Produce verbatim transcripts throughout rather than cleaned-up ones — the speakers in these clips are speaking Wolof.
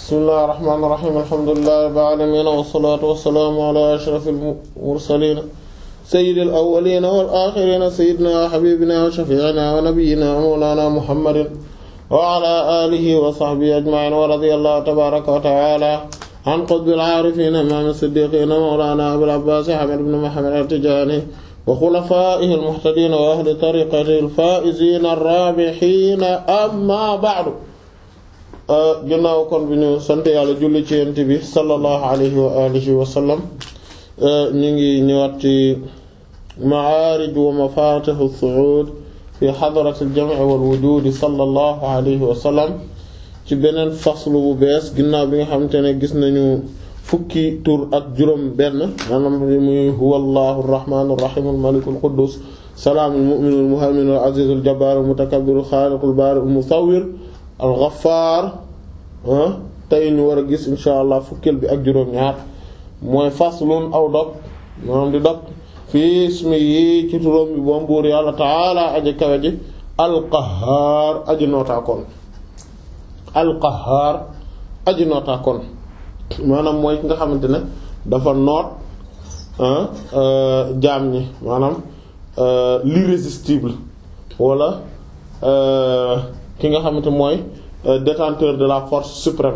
bismillahir rahmanir rahim alhamdulillahi rabbil alamin wassalatu wassalamu ala ashrafil mursalin sayyidil awwalin wal akhirin sayyidina wa habibina wa shafi'ina wa nabiyyina mawlana muhammadin wa ala alihi wa sahbihi ajma'in wa radiyallahu tabaraka wa ta'ala an qutbil arifin imam as-siddiqin mawlana abul abbas ahmad ibn muhammad at-tijani wa khulafaihi al-muhtadin wa ahli tariqatihi al-faizin ar-rabihin amma ba'du. ginnaaw kon bi ñu sant yàlla julli ci yent bi sallallahu alayhi wa alihi wa sallam ñu ngi ñëwaat ci ma'aarij wa mafatih as-su'ud fi hadrat al-jam' wal wujud sallallahu alayhi wa sallam ci beneen faslu bu bees ginnaaw bi nga xamante ne gis nañu fukki tur ak juróom benn maanaam muy huwa allahu arrahmanu arrahim al-malik al-quddus salaam al-mu'min al-muhaymin al-aziz al-jabbar al-mutakabbir al-khaliq al-bari al-musawwir al-ghaffar tey ñu war a gis insha allah fukkil bi ak juróom ñaar mooy faslun aw dog maanaam di dog fii ismi yi ci turam bi boom buur yàlla taala aji kawe ji al-qahhar aji nootaakoon al-qahhar aji nootaakoon maanaam mooy ki nga xamante ne dafa noot jaam ñi maanaam l'irrésistible wala ki nga xamante mooy détenteur de la force suprême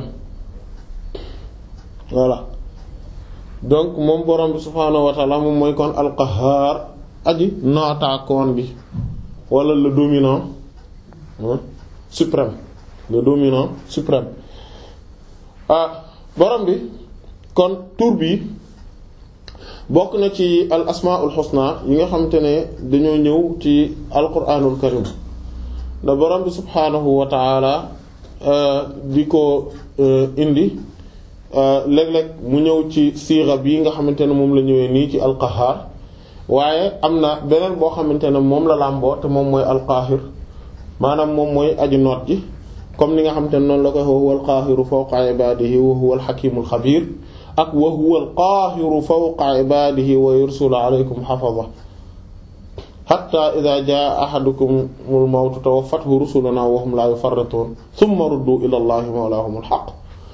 voilà donc moom borom bi subhaanahu wa ta'ala moom mooy kon al-qahhar aji nootaakoon bi wala le dominant suprême le dominant suprême ah borom bi kon tur bi bokk na ci al asmaul husna yi nga xamante ne dañoo ñëw ci alquranul karim da borom bi subhaanahu wa ta'ala di ko indi léeg-léeg mu ñëw ci siira bi nga xamante ne moom la ñëwee nii ci alqahar waaye am na beneen boo xamante ne moom la làmboo te moom mooy alqahir maanaam moom mooy aji noot ji comme ni nga xamante ne noonu la koy wa huwa alqaahiru fawqa ibaadihi wa huwa alxakimul xabiir ak wa huwa alqaahiru fawqa ibaadihi wa yursilu alaykum xafaza hatta idha jaa ahadukumul mawtu tawaffathu rusuluna wa hum la yufarritun thumma ruddu ila allahi mawlahumul haqq.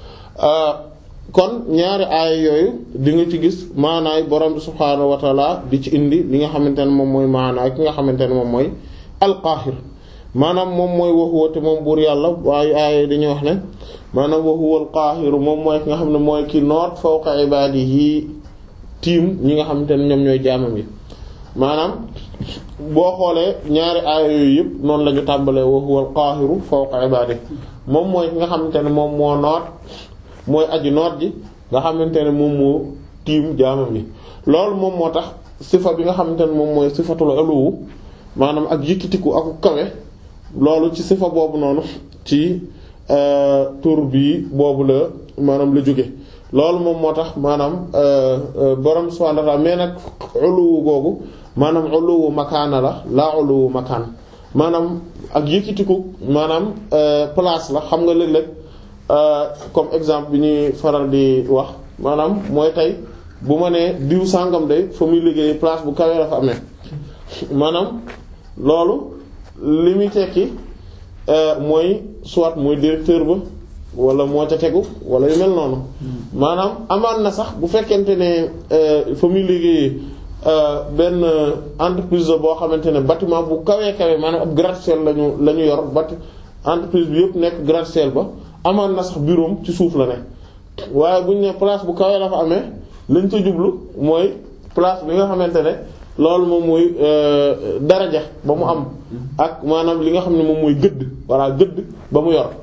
kon ñaari aaya yooyu di nga ci gis maanaay borom bi subhaanahu wa taala di ci indi li nga xamante ne moom mooy maanaay ki nga xamante ne moom mooy alqaahir maanaam moom mooy wa huwa te moom buur yàlla waaye aaya dañuy wax ne maanaam wa huwa alqaahiru moom mooy ki nga xam ne mooy ki noot fawqa ibaadihi tiim ñi nga xamante ne ñoom ñooy jaamam yi maanaam boo xoolee ñaari aaya yooyu yëpp noonu la ñu tàmbalee wa huwa alqaahiru fawqa ibaadihi moom mooy ki nga xamante ne moom moo noot mooy aji noot ji nga xamante ne moom moo tiim jaamam yi loolu moom moo tax sifa bi nga xamante ne moom mooy sifatul uluwu maanaam ak yëkkitiku ak kawe loolu ci sifa boobu noonu ci tur bi boobu la maanaam la jóge loolu moom moo tax maanaam borom subhaanahu wa ta'aala mais nag uluwu googu maanaam uluwu makaana la laa uluwu makaan maanaam ak yëkkitiku maanaam place la xam nga léeg-léeg comme exemple bi ñuy faral di wax maanaam mooy tey bu ma nee diw sàngam day fa muy liggéey place bu kawee la fa amee maanaam loolu li muy tekki mooy soit mooy directeur ba wala moo ca tegu wala yu mel noonu maanaam amaan na sax bu fekkente ne fa muy liggéeyee benn entreprise la boo xamante ne bâtiment bu kawee kawee maanaam ab gratte-ciel lañu la ñu yor bat entreprise bi yëpp nekk gratte-ciel ba amaan na sax bureau ci suuf la ne waaye bu ñu ne place bu kawee la fa amee lañ ca jublu mooy place bi nga xamante ne loolu moom mooy daraja ba mu am ak maanaam li nga xam ne moom mooy gëdd walla gëdd ba mu yor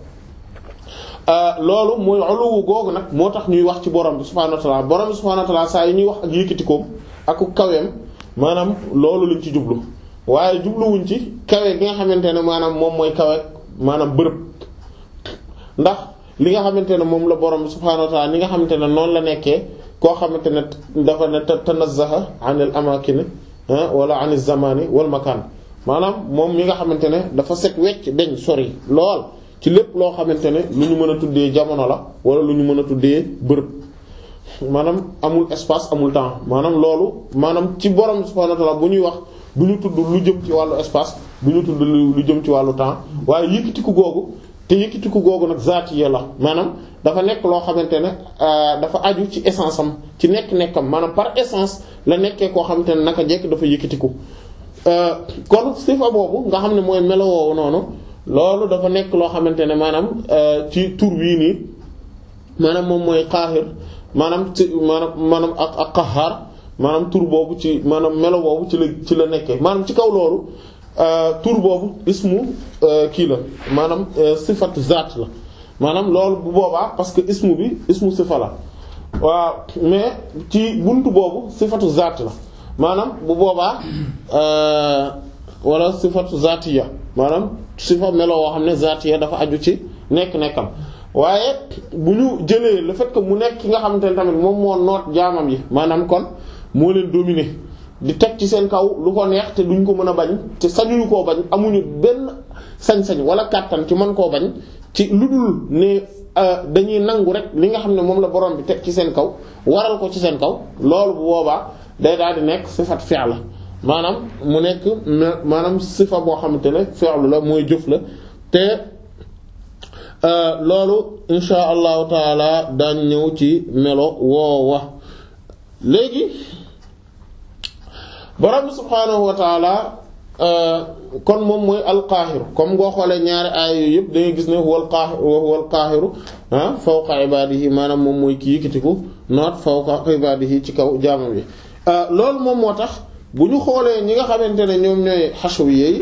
loolu mooy uluwu googu nag moo tax ñuy wax ci borom bi subhaanahu wa ta'ala borom bi subhaanahu wa ta'ala saa yi ñuy wax ak yëkkatikoom ak kaweem maanaam loolu lañ ci jublu waaye jubluwuñ ci kawe gi nga xamante ne maanaam moom mooy kawe maanaam bërëb ndax li nga xamante ne moom la borom bi subhaanahu wa ta'ala li nga xamante ne noonu la nekkee koo xamante ne dafa ne tanazzaha anil amakin wala anil zamani wal makan maanaam moom mi nga xamante ne dafa set wecc dañ sori lool ci lépp loo xamante ne lu ñu mën a tuddee jamono la wala lu ñu mën a tuddee bërëb maanaam amul espace amul temps maanaam loolu maanaam ci borom subhaanahu wa ta'ala bu ñuy wax bu ñu tudd lu jëm ci wàllu espace bu ñu tudd lu jëm ci wàllu temps waaye yëkkatiku googu te yëkkatiku googu nag zaatiya la maanaam dafa nekk loo xamante ne dafa aju ci essence am ci nekk-nekkam maanaam par essence la nekkee koo xamante ne naka jekk dafa yëkkatiku kon sifa boobu nga xam ne mooy melo woowu noonu loolu dafa nekk loo xamante ne maanaam ci tur wii nii maanaam moom mooy qaahir maanaam ci maanaam maanaam ak ak qahaar maanaam tur boobu ci maanaam melo boobu ci la ci la nekkee maanaam ci kaw loolu tur boobu ismu kii la maanaam sifatu zaat la maanaam loolu bu boobaa parce que ismu bi ismu sifa la waaw mais ci buntu boobu sifatu zaat la maanaam bu boobaa wala sifatu zaatiya maanaam sifa melo woo xam ne zaatiya dafa aju ci nekk-nekkam waaye bu ñu jëlee le fait que mu nekk ki nga xamante ne tamit moom moo noot jaamam yi maanaam kon moo leen dominer di teg ci seen kaw lu ko neex te duñ ko mën a bañ te sañuñu koo bañ amuñu benn sañ-sañ wala kàttan ci mën koo bañ ci lu dul ne dañuy nangu rek li nga xam ne moom la borom bi teg ci seen kaw waral ko ci seen kaw loolu bu boobaa day daal di nekk sifat fi'l la maanaam mu nekk maanaam sifa boo xamante ne fi'l la mooy jëf la te loolu insha allahu taala daañ ñëw ci melo woowa léegi borom bi subhaanahu wa taala kon moom mooy alqaahiru comme ngoo xoolee ñaari aaya yooyu yëpp da ngay gis ne huwal qaahiru wa huwal qaahiru ah fawqa ibaadihi maanaam moom mooy kii yëkkatiku noot fawqa ibaadihi ci kaw jaamam yi loolu moom moo tax bu ñu xoolee ñi nga xamante ne ñoom ñooy hashawiyyi yi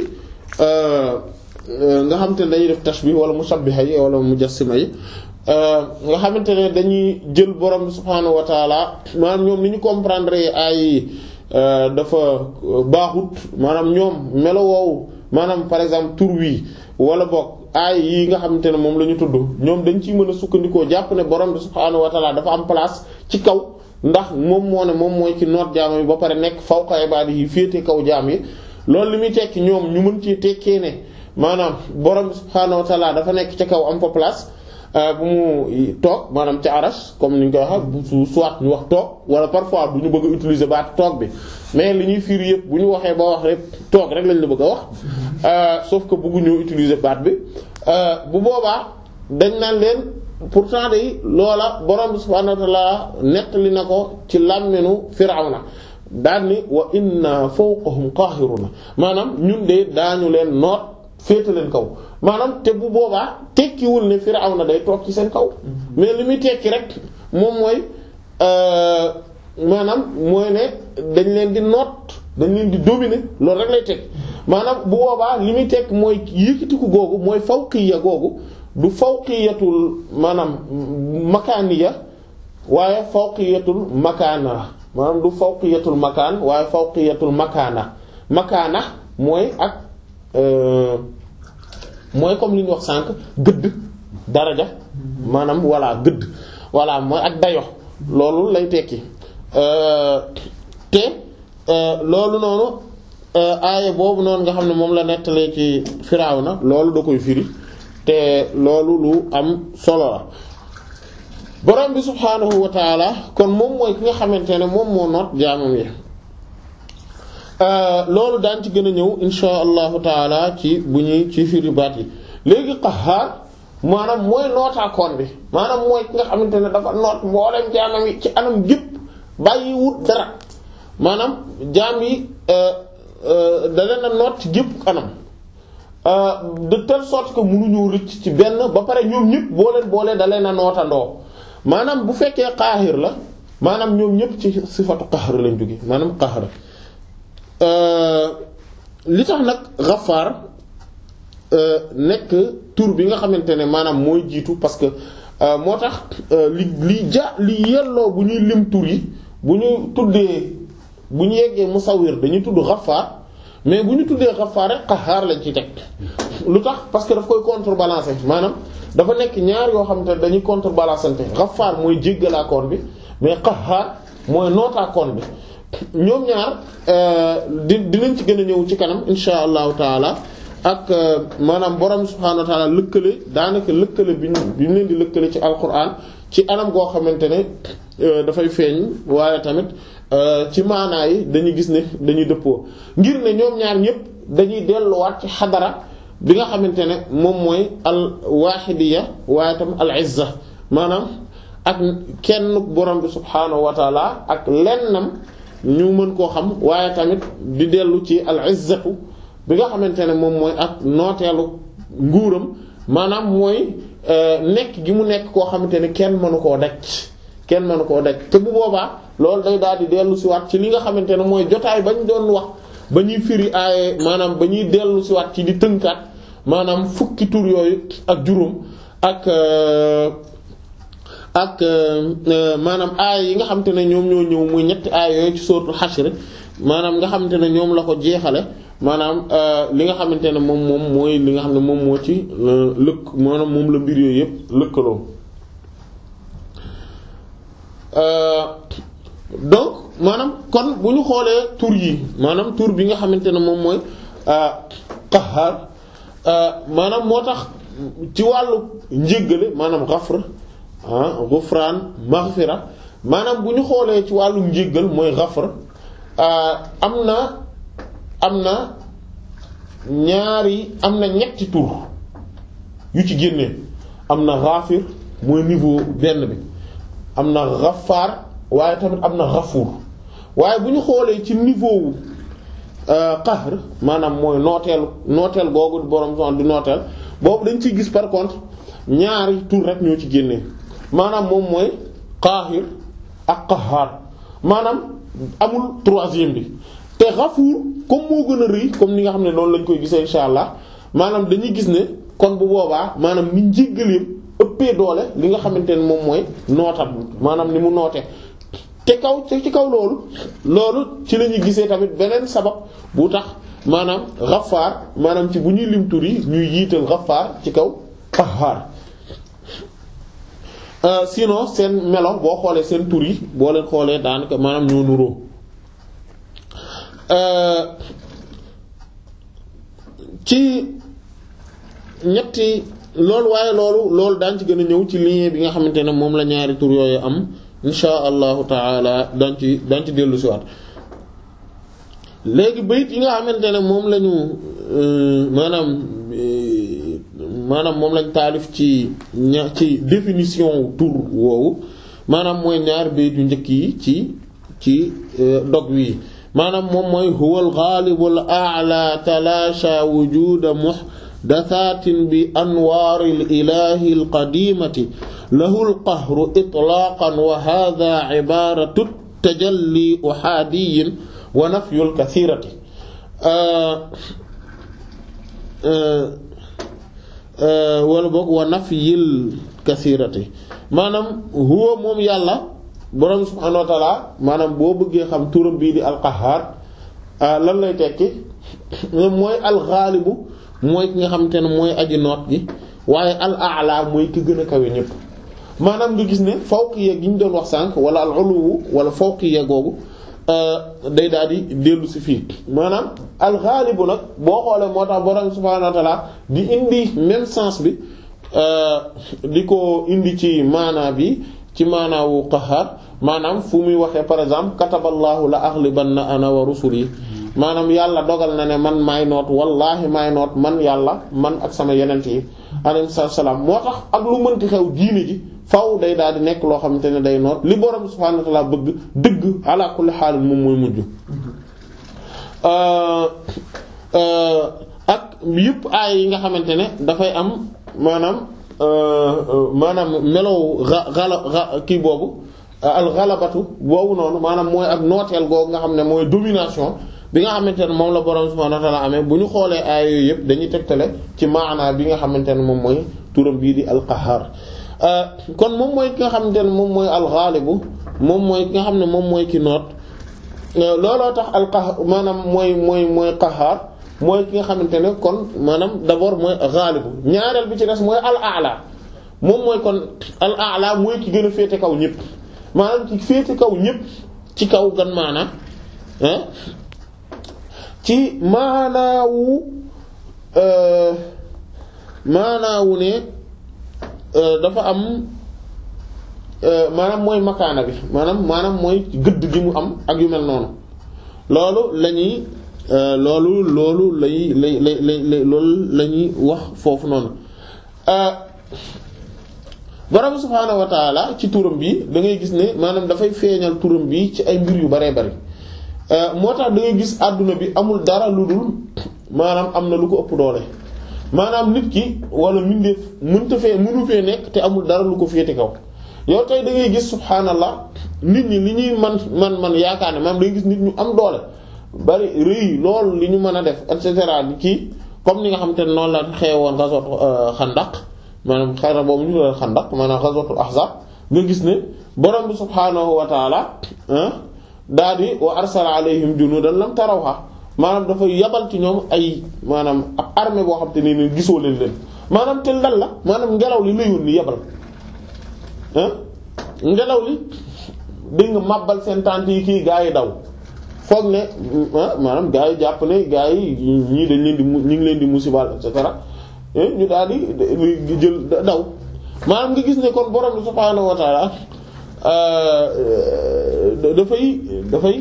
nga xamante ne dañuy def tashbih wala mushabbiha yi wala mujassima yi nga xamante ne dañuy jël borom bi subhaanahu wa taala maanaam ñoom ni ñu comprendre ay yi dafa baaxut maanaam ñoom melo woowu maanaam par exemple tur wi wala boog ay yi nga xamante ne moom la ñu tudd ñoom dañ ciy mën a sukkandikoo jàpp ne borom bi subhaanahu wa taala dafa am place ci kaw ndax moom moo ne moom mooy ci noot jaam yi ba pare nekk fawqa ibaadihi yi féete kaw jaam yi loolu li muy tekki ñoom ñu mën ci tekkee ne maanaam borom bi subhaanahu wa taala dafa nekk ca kaw am fa place bu mu toog maanaam ci arash comme ni ñu koy waxee soit ñu wax toog wala parfois du ñu bëgg a utiliser baat toog bi mais li ñuy fiir yëpp bu ñu waxee ba wax rek toog rek lañ la bëgg a wax sauf que bëgguñu utiliser baat bi bu boobaa dañ naan leen pourtant de loola borom bi subhaanahu wa ta'ala nettali na ko ci làmmenu Firawna daan ni wa inna fawqahum qaahiruna maanaam ñun de daañu leen noot féete leen kaw maanaam te bu boobaa tekkiwul ne Firawna day toog ci seen kaw mais li muy tekki rek moom mooy maanaam mooy ne dañ leen di noot dañ leen di dominer loolu rek lay tekki maanaam bu boobaa li muy tekki mooy yëkkatiku googu mooy fawqiya googu du fawqiyatul maanaam makaaniya waaye fawqiyatul makaana maanaam du fawqiyatul makaan waaye fawqiyatul makaana makaana mooy ak mooy comme li ñu wax sànq gëdd daraja maanaam walla gëdd walla mooy ak dayo loolu lay tekki te loolu noonu aaya boobu noonu nga xam ne moom la nettalee ci Firawna loolu da koy firi te loolu lu am solo la borom bi subhaanahu wa taala kon moom mooy ki nga xamante ne moom moo noot jaamam yi loolu daan ci gën a ñëw insha allahu taala ci bu ñuy ci firi baat yi léegi qahaar maanaam mooy nootaakoon bi maanaam mooy ki nga xamante ne dafa noot mboolem jaamam yi ci anam gépp bàyyi wut dara maanaam jaam yi da leen a noot ci gépp anam de telle sorte que mënuñu rëcc ci benn ba pare ñoom ñëpp boo leen boolee da leen a nootandoo maanaam bu fekkee qaahir la maanaam ñoom ñëpp ci sifatu qahr lañ jóge maanaam qahr li tax nag Ghaffar nekk tur bi nga xamante ne maanaam mooy jiitu parce que moo tax li li ja li yelloo bu ñuy lim tur yi bu ñu tuddee bu ñu yeggee musawwir dañuy tudd Ghaffar mais bu ñu tuddee Ghaffar rek Qahhar lañ ci teg lu tax parce que daf koy contrebalancer maanaam dafa nekk ñaar yoo xamante ne dañuy contrebalancer Ghaffar mooy jéggalaakoon bi mais Qahhar mooy nootaakoon bi ñoom ñaar di dinañ ci gën a ñëw ci kanam insha allahu taala ak maanaam borom subhaanahu wa taala lëkkale daanaka lëkkale bi ñu bi ñu leen di lëkkale ci alquran ci anam goo xamante ne dafay feeñ waaye tamit ci maanaa yi dañuy gis ne dañuy dëppoo ngir ne ñoom ñaar ñëpp dañuy delluwaat ci xadara bi nga xamante ne moom mooy al waaxidiya waaye tam al izza maanaam ak kenn borom bi subhaanahu wa taala ak lennam ñu mën koo xam waaye tamit di dellu ci al izzatu bi nga xamante ne moom mooy ak nooteelu nguuram maanaam mooy nekk gi mu nekk koo xamante ne kenn mënu koo daj kenn mënu koo daj te bu boobaa loolu day daal di dellu si waat ci li nga xamante ne mooy jotaay bañ doon wax ba ñuy firi aaye maanaam ba ñuy dellu si waat ci di tënkaat maanaam fukki tur yooyu ak juróom ak ak maanaam aaya yi nga xamante ne ñoom ñoo ñëw muy ñetti aaya yooyu ci suratul Hashr maanaam nga xamante ne ñoom la ko jeexale maanaam li nga xamante ne moom moom mooy li nga xam ne moom moo ci lëkk maanaam moom la mbir yooyu yëpp lëkkaloo donc maanaam kon bu ñu xoolee tur yi maanaam tur bi nga xamante ne moom mooy Qahhar maanaam moo tax ci wàllu njéggale maanaam ghafr ah ghufran maghfira maanaam bu ñu xoolee ci wàllu njéggal mooy ghafr am na am na ñaari am na ñetti tur yu ci génnee am na ghafir mooy niveau benn bi am na ghaffar waaye tamit am na ghafuur waaye bu ñu xoolee ci niveau wu qahr maanaam mooy nooteel nooteel googu borom son di nooteel boobu dañ ciy gis par contre ñaari tur rek ñoo ci génnee maanaam moom mooy qaahir ak qahhar maanaam amul troisième bi te ghafuur comme moo gën a rëy comme ni nga xam ne noonu lañ koy gisee insha allah maanaam dañuy gis ne kon bu boobaa maanaam ni njéggaleem ëppee doole li nga xamante ne moom mooy nootal maanaam ni mu noote te kaw ci kaw loolu loolu ci la ñuy gisee tamit beneen sabab bu tax maanaam ghaffar maanaam ci bu ñuy lim tur yi ñuy yiital ghaffar ci kaw qahhar sinon seen melo boo xoolee seen tur yi boo leen xoolee daanaka maanaam ñoo nuroo ci ñetti loolu waaye loolu loolu daan ci gën a ñëw ci lien bi nga xamante ne moom la ñaari tur yooyu am insha allahu taala daan ci daan ci dellu si waat léegi bayit yi nga xamante ne moom lañu maanaam maanaam moom lañ taalif ci ña ci définition tur woowu maanaam mooy ñaari bayit yu njëkk yi ci ci dog wi maanaam moom mooy huwal ghalibul a'la talasha wujuda muhdathatin bi anwaril ilahil qadimati lahul qahru itlaqan wa hadha ibaratu tajalli uhadiyin wa nafyul kathirati wala boog wa nafyil kathirati maanaam huwa moom yàlla borom subhaanahu wa ta'ala maanaam boo bëggee xam turam bii di alqahar lan lay tekki mooy alxaalibu mooy ki nga xamante ne mooy aji noot gi waaye al a'la mooy ki gën a kawe ñëpp maanaam nga gis ne fawqiyya gi ñu doon wax sànq wala al uluwu wala fawqiyya googu day daal di dellu si fii maanaam alxaalibu nag boo xoolee moo tax borom subhaanahu wa ta'ala di indi même sens bi di ko indi ci maanaa bi ci maanaawu qahhar maanaam fu muy waxee par exemple kataballahu la aghlibanna ana wa rusuli maanaam yàlla dogal na ne man maay noot wallaahi maay noot man yàlla man ak sama yenent yi alayhi salaam moo tax ak lu mënti xew diine ji faw day daal di nekk loo xamante ne day noot li borom subhaanahu wa ta'ala bëgg dëgg ala kulli xaal moom mooy mujj ak yëpp aay yi nga xamante ne dafay am maanaam maanaam melow xala kii boobu alxalabatu boobu noonu maanaam mooy ak nooteel googu nga xam ne mooy domination bi nga xamante ne moom la borom subhaanahu wa ta'ala amee bu ñu xoolee aay yooyu yëpp dañuy tegtale ci maanaa bi nga xamante ne moom mooy turam bii di alqahar kon moom mooy ki nga xamante ne moom mooy alxaalibu moom mooy ki nga xam ne moom mooy ki noot looloo tax alqahar maanaam mooy mooy mooy qahar mooy ki nga xamante ne kon maanaam d'abord mooy xaalibu ñaareel bi ci des mooy al a'la moom mooy kon al a'la mooy ki gën a féete kaw ñëpp maanaam ci féete kaw ñëpp ci kaw gan maana ah ci maanaawu maanaawu ne dafa am maanaam mooy makaana bi maanaam maanaam mooy gëdd gi mu am ak yu mel noonu loolu la ñuy loolu loolu lay lay lay lay loolu la ñuy wax foofu noonu borom subhaanahu wa taala ci turam bi da ngay gis ne maanaam dafay feeñal turam bi ci ay mbir yu baree bari moo tax da ngay gis àdduna bi amul dara lu dul maanaam am na lu ko ëpp doole maanaam nit ki wala mbindeef mënta fee mënu fee nekk te amul dara lu ko féete kaw yow tey da ngay gis subhaanallah nit ñi li ñuy man man man yaakaar ne maanaam da ngay gis nit ñu am doole bari rëy loolu li ñu mën a def et cetera di kii comme ni nga xam te ne noonu la xewoon ghazwat Xandaq maanaam xare boobu ñu la Xandaq maanaam ghazwatul Ahzab nga gis ne borom bi subhaanahu wa taala daal di wa arsala alayhim junuudan lam tarawha maanaam dafa yabal ci ñoom ay maanaam ab armée boo xam te ne ni gisoo leen leen maanaam te lan la maanaam ngelaw li la yónni yabal ah ngelaw li dégg nga màbbal seen tànt yi kii gaa yi daw foog ne maanaam gaa yi jàpp ne gaa yi ñii dañ leen di mu ñu ngi leen di musibal et cetera ñu daal di jël daw maanaam nga gis ne kon borom subhaanahu wa ta'ala dafay dafay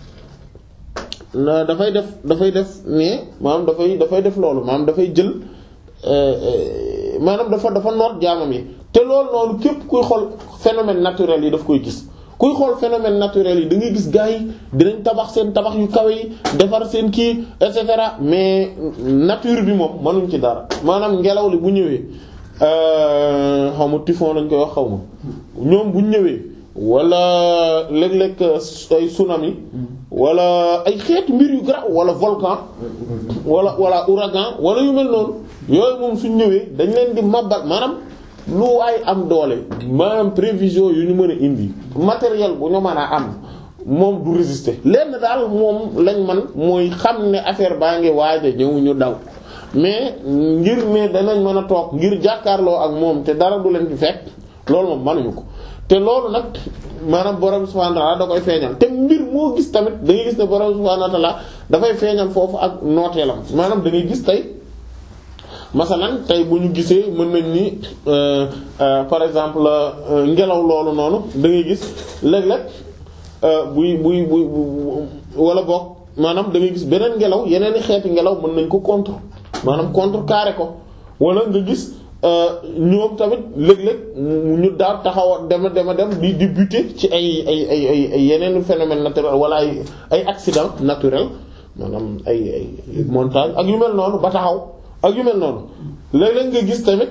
dafay def dafay def mais maanaam dafay dafay def loolu maanaam dafay jël maanaam dafa dafa noot jaamam yi te loolu noonu képp kuy xool phénomène naturel yi daf koy gis kuy xool phénomène naturel yi da ngay gis gars yi dinañ tabax seen tabax yu kawe yi defar seen kii et cetera mais nature bi moom mënuñ ci dara maanaam ngelaw li bu ñëwee xaw ma typhon lañ koy wax xaw ma ñoom bu ñëwee wala léeg-léeg ay tsunami wala ay xeetu mbir yu garaaw wala volcan wala wala ouragan wala yu mel noonu yooyu moom suñ ñëwee dañ leen di màbbal maanaam lu waay am doole maanaam prévision yu ñu mën a indi matériel bu ñu mën a am moom du résister lenn daal moom lañ man mooy xam ne affaire baa ngi waaj a ñëw ñu daw mais ngir ne danañ mën a toog ngir jàkkaarloo ak moom te dara du leen ci fekk loolu moom mënuñu ko te loolu nag maanaam borom subhanahu wa ta'ala da koy feeñal te mbir moo gis tamit da ngay gis ne borom subhanahu wa ta'ala dafay feeñal foofu ak nooteelam maanaam da ngay gis tey masalan tey bu ñu gisee mën nañ ni par exemple ngelaw loolu noonu da ngay gis léeg-léeg buy buy buy wala boog maanaam da ngay gis beneen ngelaw yeneen i xeeti ngelaw mën nañ ko contre maanaam contrecarrer ko wala nga gis ñoom tamit léeg-léeg ñu daal taxaw dema dema dem di di buter ci ay ay ay ay yeneen phénomène naturel wala ay ay accident naturel maanaam ay ay montagne ak yu mel noonu ba taxaw ak yu mel noonu léeg-léeg nga gis tamit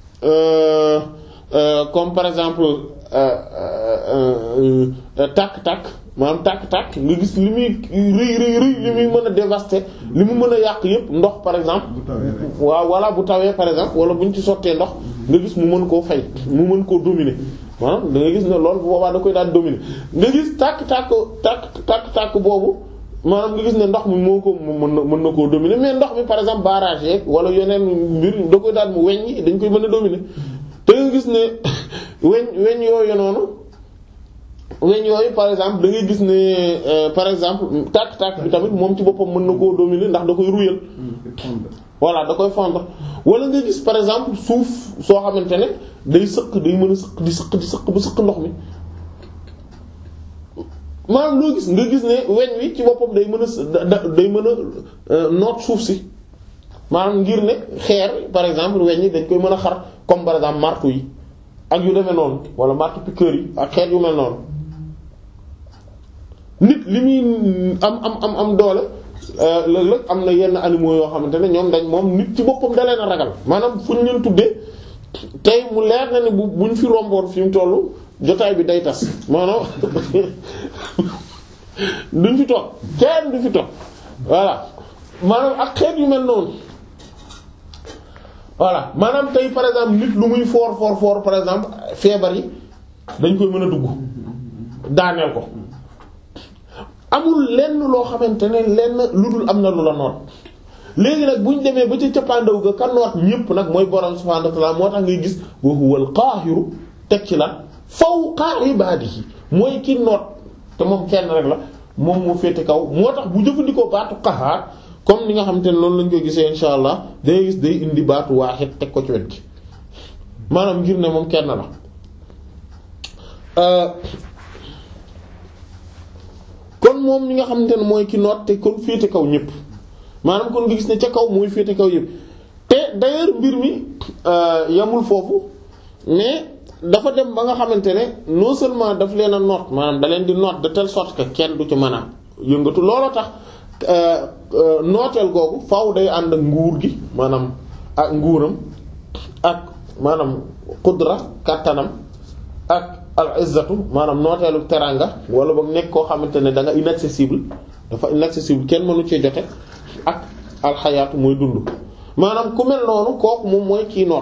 comme par exemple tàkk-tàkk maanaam tàkk-tàkk nga gis li muy rëy rëy rëy li muy mën a dévaster li mu mën a yàq yépp ndox par exemple waaw walla bu tawee par exemple wala bu ñu ci sottee ndox nga gis mu mën koo fay mu mën koo dominer maanaam da nga gis ne loolu bu boobaa da koy daal dominer nga gis tàkk-tàkk tàkk tàkk-tàkk boobu maanaam nga gis ne ndox mi moo ko mën na mën na koo dominer mais ndox mi par exemple barrage yeeg wala yeneen mbir da koy daal mu weñ yi dañ koy mën a dominer te nga gis ne weñ weñ yooyu noonu weñ yooyu par exemple da ngay gis ne par exemple tàkk-tàkk bi tamit moom ci boppam mën na koo dominer ndax da koy ruyal voilà da koy fondre wala nga gis par exemple suuf soo xamante ne day sëq day mën a sëq di sëq di sëq ba sëq ndox mi maanaam loo gis nga gis ne weñ wi ci boppam day mën a day mën a noot suuf si maanaam ngir ne xeer par exemple weñ yi dañ koy mën a xar comme par exemple marteau yi ak yu demee noonu wala marteau piqueur yi ak xeer yu mel noonu nit li muy am am am am doole léeg-léeg am na yenn animaux yoo xamante ne ñoom dañ moom nit ci boppam da leen a ragal maanaam fu ñu leen tuddee tey mu leer na ne bu buñ fi romboon fi mu tollu jotaay bi day tas maanaam duñ fi toog kenn du fi toog voilà maanaam ak xeet yu mel noonu voilà maanaam tey par exemple nit lu muy fort fort fort par exemple feebar yi dañ koy mën a dugg daaneel ko amul lenn loo xamante ne lenn lu dul am na lu la noot léegi nag bu ñu demee ba ca cappaandaw ga ka noot ñépp nag mooy borom subhaanahu wa ta'aala moo tax ngay gis wa huwal qaahiru teg ci lan fawqa ibaadihi mooy ki noot te moom kenn rek la moom moo féete kaw moo tax bu jëfandikoo baatu qahaar comme ni nga xamante ne loolu lañ koy gisee insha allah day gis day indi baatu waahid teg ko ci wet gi maanaam ngir ne moom kenn la kon moom mi nga xamante ne mooy ki noot te kon féete kaw ñëpp maanaam kon nga gis ne ca kaw mooy féete kaw yëpp te d'ailleurs mbir mi yamul foofu mais dafa dem ba nga xamante ne non seulement daf leen a noot maanaam da leen di noot de telle sorte que kenn du ci mën a yëngatu looloo tax nooteel googu faaw day ànd ak nguur gi maanaam ak nguuram ak maanaam qudra kattanam ak al izzatu maanaam nooteelu teranga wala boog nekk koo xamante ne da nga inaccessible dafa inaccessible kenn mënu cee jote ak alxayaatu mooy dund maanaam ku mel noonu kooku moom mooy kii noot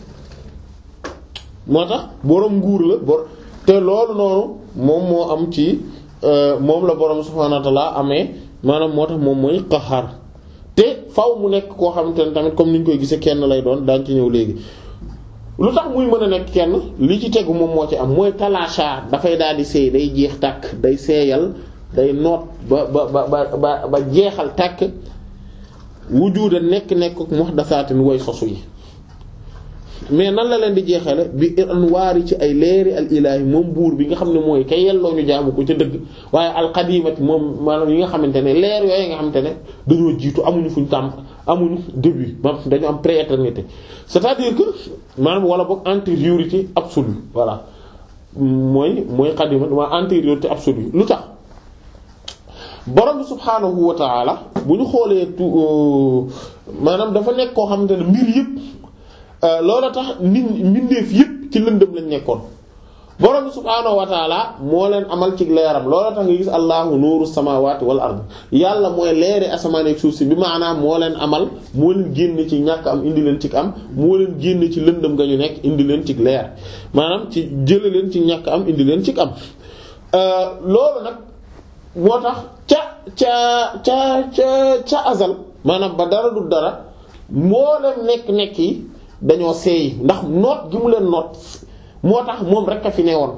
moo tax boroom nguur la bor te loolu noonu moom moo am ci moom la boroom subhaanahu wa ta'aala amee maanaam moo tax moom mooy qahaar te faw mu nekk koo xamante ne tamit comme ni ñu koy gisee kenn lay doon daan ci ñëw léegi lu tax muy mën a nekk kenn li ci tegu moom moo ci am mooy talaasha dafay daal di seey day jeex tàkk day seeyal day noot ba ba ba ba ba jeexal tàkk wujuda nekk nekk muhdathaatin way sosu yi mais nan la leen di jeexale bi anwaari ci ay leeri al ilaahi moom buur bi nga xam ne mooy kay yelloo ñu jaamu ko ca dëgg waaye alqadimati moom maanaam yi nga xamante ne leer yooyu nga xamante ne dañoo jiitu amuñu fuñ tàmm amuñu début maanaam dañu am prééternité c'est-à-dire que maanaam wala boog antériorité absolue voilà mooy mooy qadimat waa antériorité absolue lu tax borom bi subhaanahu wa ta'ala bu ñu xoolee tu maanaam dafa nekk koo xamante ne mbir yëpp loola tax nit mbindeef yëpp ci lëndëm lañ nekkoon borom bi subhaanahu wa ta'ala moo leen amal ci leeram loola tax nga gis allahu nuuru samawati wal ard yàlla mooy leeri asamaan ak suuf si bi maanaam moo leen amal moo leen génne ci ñàkk am indi leen ci am moo leen génne ci lëndëm nga ñu nekk indi leen ci leer maanaam ci jële leen ci ñàkk am indi leen ci am loolu nag moo tax ca ca ca ca ca azal maanaam ba dara du dara moo leen nekk-nekk yi dañoo seey ndax noot gi mu leen noot moo tax moom rek a fi newoon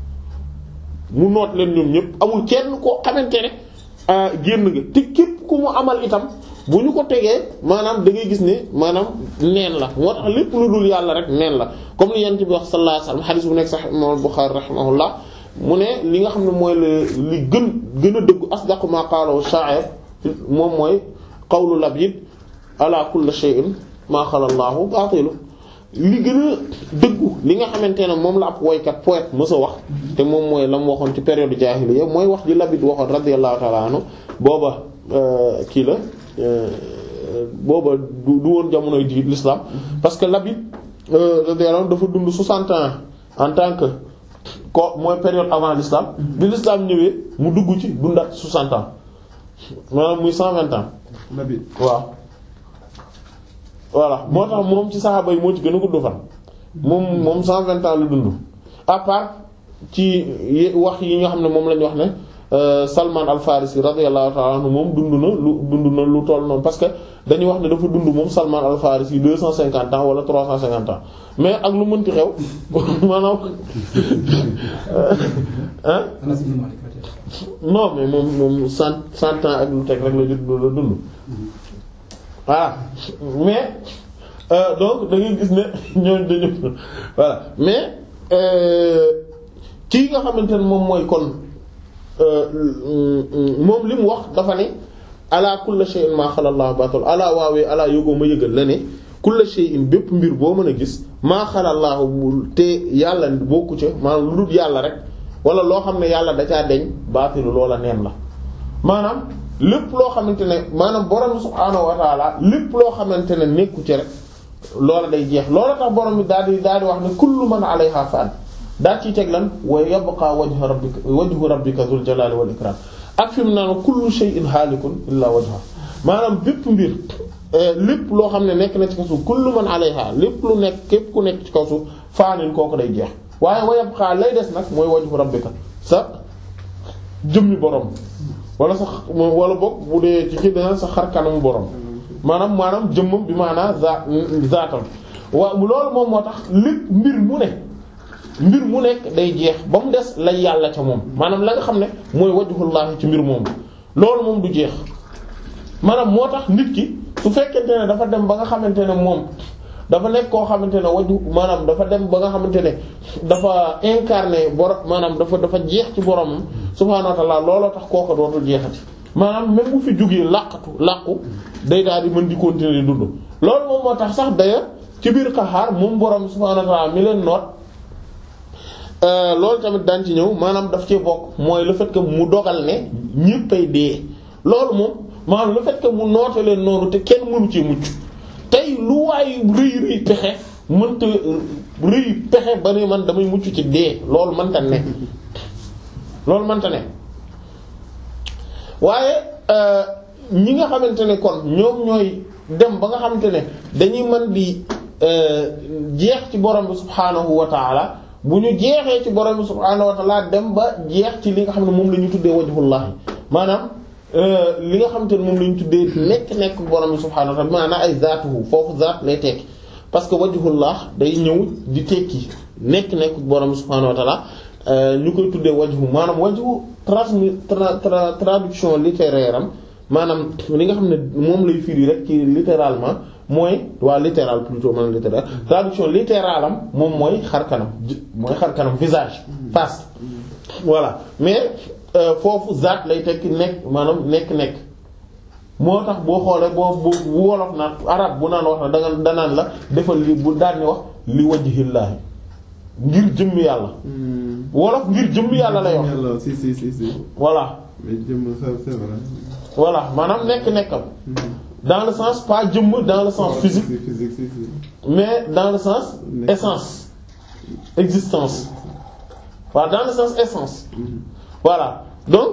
mu noot leen ñoom ñëpp amul kenn koo xamante ne génn nga te képp ku mu amal itam bu ñu ko tegee maanaam da ngay gis ne maanaam neen la moo tax lépp lu dul yàlla rek neen la comme li yent bi wax sallallahu alayhi wasallam xadiis bu nekk sax imam Bukhari rahimahullah mu ne li nga xam ne mooy li gën gën a dëggu asdaqu ma qaalahu sha'ir moom mooy qawlu labid ala kulli shay'in ma xala Allahu baatilu li gën a dëggu li nga xamante ne moom la ab woykat poète mësa wax te moom mooy la mu waxoon ci période jaahiliya mooy wax ji labid waxoon radiyallahu ta'ala anhu booba kii la booba du woon jamonoy di l'islam parce que labid radiyallahu anhu dafa dund soixante ans en tant que ko mooy période avant l'islam bi l'islam ñëwee mu dugg ci dundaat soixante ans maanaam muy cent vingt ans labid waaw voilà moo tax moom ci saxaaba yi moo ci gën a gudd fan moom moom cent vingt ans la dund à part ci wax yi nga xam ne moom lañu wax ne Salman al-Farisi radiyallahu ta'ala anhu moom dund na lu dund na lu toll noonu parce que dañuy wax ne dafa dund moom Salman al-Farisi deux cent cinquante ans wala trois cent cinquante ans mais ak lu mënti xew maanaam hein non mais moom moom cent cent ans ak lu teg rek la la dund voilà mais euh, donc da ngay gis ne ñooñu dañu voilà mais kii nga xamante ne moom mooy kon moom li mu wax dafa ne ala kulli shay'in ma xala Allah batil ala waawee ala yógoo ma yëgal la ne kulli shay'in bépp mbir boo mën a gis maa xala Allah te yàlla bokku ca maanaam lu dul yàlla rek wala loo xam ne yàlla da caa deñ baatilu loola neen la maanaam lépp loo xamante ne maanaam borom subhaanahu wa ta'ala lépp loo xamante ne nekku ci rek loola day jeex loola tax borom bi daal di daal di wax ne kullu man alayha fan daa ciy teg lan wa yabqa wajhu rabbika wajhu rabbika dhul jalali wal ikram ak fi mu naan kullu shay'in halikun illa wajha maanaam bépp mbir lépp loo xam ne nekk na ci kaw suuf kullu man alayha lépp lu nekk képp ku nekk ci kaw suuf faanin kooku day jeex waaye wa yabqa lay des nag mooy wajhu rabbika sa jëmmi borom wala sax wala boog bu dee ci kii dana sa xar kanamu borom maanaam maanaam jëmmam bi maanaam za zaatam waaw loolu moom moo tax lépp mbir mu ne mbir mu nekk day jeex ba mu des lay yàlla ca moom maanaam la nga xam ne mooy wajhullahi ci mbir moom loolu moom du jeex maanaam moo tax nit ki su fekkente ne dafa dem ba nga xamante ne moom dafa nekk koo xamante ne wajhu maanaam dafa dem ba nga xamante ne dafa incarné borom maanaam dafa dafa jeex ci boromam subhaanahu wa ta'ala looloo tax kooka dootul jeexati maanaam même bu fi jógee làqatu làqu day daal di mën di continuer di dund loolu moom moo tax sax d'ailleurs ci biir Qahhar moom borom subhaanahu wa ta'ala mi leen noot loolu tamit daan ci ñëw maanaam daf cee bokk mooy le fait que mu dogal ne ñéppay dee loolu moom maanaam le fait que mu noote leen noonu te kenn mënu ci mucc tey lu waay rëy rëy pexe mënta rëy pexe ba ne man damay mucc ci dee loolu mënta ne loolu mënta ne waaye ñi nga xamante ne kon ñoom ñooy dem ba nga xamante ne dañuy mën di jeex ci borom bi subhaanahu wa ta'ala bu ñu jeexee ci borom bi subhaanahu wa ta'ala dem ba jeex ci li nga xam ne moom la ñu tuddee wajhullahi maanaam li nga xamante ne moom la ñu tuddee nekk-nekk borom bi subhaanahu wa ta'ala maanaam ay zaatuhu foofu zaat lay tekki parce que wajhullah day ñëw di tekki nekk-nekk borom bi subhaanahu wa ta'ala ñu koy tuddee wajhu maanaam wajhu transmi tra tra traduction littéraire am maanaam li nga xam ne moom lay firi rek ci littéralement mooy waa littéral plutôt maanaam littéral traduction littérale am moom mooy xar kanam mooy xar kanam visage face voilà mais foofu zaat lay tekki nekk maanaam nekk-nekk moo tax boo xoolee boo bu wolof naan arab bu naan wax na danga danaan la defal li bu daan ni wax li wajhillaahi ngir jëmm yàlla wolof ngir jëmm yàlla lay wax si si si si voilà mais jëmm c'est vrai voilà maanaam nekk-nekkam dans le sens pas jëmm dans le sens physique physique si si mais dans le sens essence existence voilà dans le sens essence voilà donc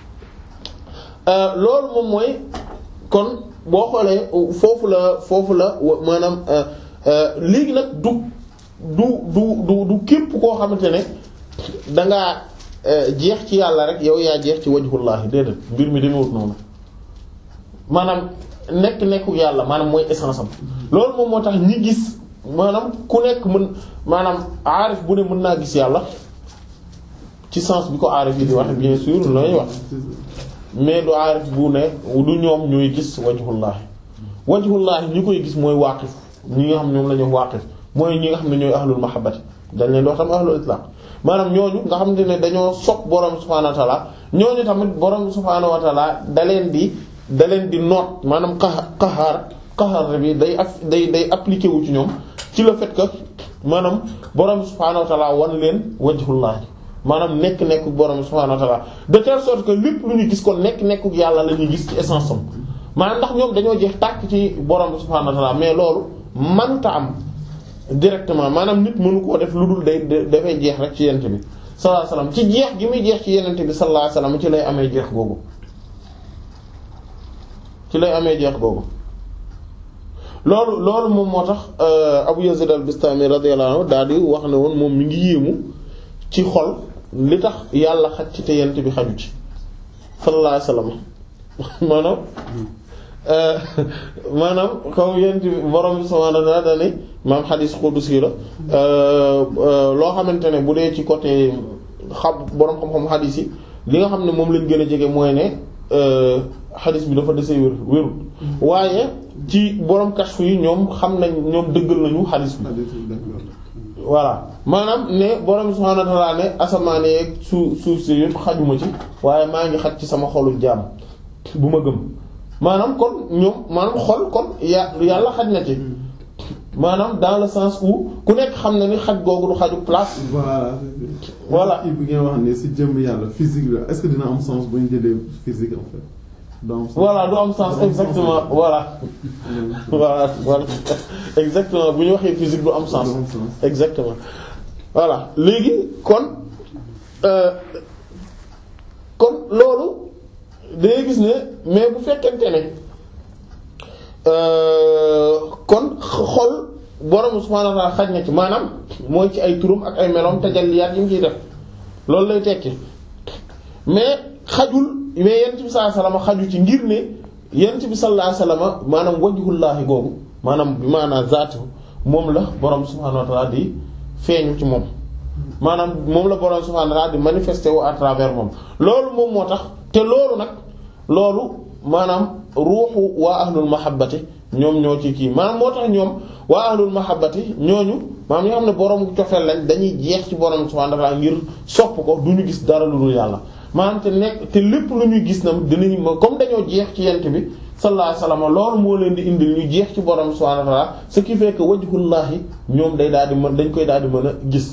loolu moom mooy kon boo xoolee foofu la foofu la maanaam léegi nag du du du du du képp koo xamante ne dangaa jeex ci yàlla rek yow yaa jeex ci wajhullahi déedéet mbir mi demewut noonu maanaam nekk nekku yàlla maanaam mooy essence am loolu moom moo tax ñi gis maanaam ku nekk mën maanaam aarif bu ne mën naa gis yàlla ci sens bi ko aarif yi di wax bien sûr looy wax mais du aarif bu ne du ñoom ñooy gis wajhullahi wajhullahi ñi koy gis mooy waaqif ñi nga xam ne ñoom la ñuy waaqif mooy ñi nga xam ne ñooy ahlul mahabbati dañ leen di wax tam ahlul itlaq maanaam ñooñu nga xamante ne dañoo sopp borom subhaanahu wa ta'ala ñooñu tamit borom subhaanahu wa ta'ala da leen di da leen di noot maanaam qahaar qahaar bi day day day appliqué wu ci ñoom ci le fait que maanaam borom subhaanahu wa ta'ala wan leen wajhullahi maanaam nekk-nekku borom subhaanahu wa ta'ala de telle sorte que lépp lu ñu gis kon nekk-nekku yàlla la ñuy gis ci essence am maanaam ndax ñoom dañoo jeex tàkk ci borom subhaanahu wa ta'ala mais loolu mënta am directement maanaam nit mënu koo def lu dul day dafay jeex rek ci yent bi sallallahu alayhi wasallam ci jeex gi muy jeex ci yenente bi sallallahu alayhi wasallam ci lay amee jeex googu ci lay amee jeex googu loolu loolu moom moo tax Abu Yazid al-Bistami radiyallahu anhu daal di wax ne woon moom mi ngi yéemu ci xol li tax yàlla xaj ci te yent bi xaju ci sallallahu alayhi wasallam maanaam maanaam comme yent bi borom bi subhaanahu wa ta'ala dani maam xadiis qudusi la loo xamante ne bu dee ci côté xam borom xam-xam xadiis yi li nga xam ne moom lañ gën a jege mooy ne xadiis bi dafa desee wér wérul waaye ci borom kashfu yi ñoom xam nañ ñoom dëggal nañu xadiis bi voilà maanaam ne borom subhaanahu wa ta'ala ne asamaan yeeg suuf suuf si yëpp xajuma ci waaye maa ngi xaj ci sama xolu jaam bu ma gëm maanaam kon ñoom maanaam xol kon ya yàlla xaj na ci maanaam dans le sens où ku nekk xam na ni xaj googu du xaju place. voilà voilà bi ngeen wax ne si jëmm yàlla physique la est-ce que dina am sens bu ñu jëlee physique en fait. du am sens voilà du am sens exactement voilà. voilà voilà exactement bu ñu waxee physique du am sens. exactement voilà léegi kon kon loolu day gis ne mais bu fekkente ne. kon xol borom subhaanahu wa ta'ala xaj na ci maanaam mooy ci ay turum ak ay meloom tajalliyaat yi mu ciy def loolu lay tekki mais xajul mais yent bi sallallahu alayhi wasallam xaju ci ngir ne yent bi sallallahu alayhi wasallam maanaam wajhullaahi googu maanaam bi maanaam zaatu moom la borom subhaanahu wa ta'ala di feeñu ci moom maanaam moom la borom subhaanahu wa ta'ala di manifester wu à travers moom loolu moom moo tax te loolu nag loolu maanaam ruuxu waa ahlul mahabbati ñoom ñoo ci kii maanaam moo tax ñoom waa ahlul mahabbati ñooñu maanaam ñi nga xam ne borom cofeel lañ dañuy jeex ci borom subhaanahu wa ta'aala ngir sopp ko du ñu gis dara lu dul yàlla maanaam te nekk te lépp lu ñuy gis na dinañ comme dañoo jeex ci yent bi sallallahu alayhi wasallam loolu moo leen di indil ñu jeex ci borom subhaanahu wa ta'aala ce qui fait que wajhullahi ñoom day daal di mën dañ koy daal di mën a gis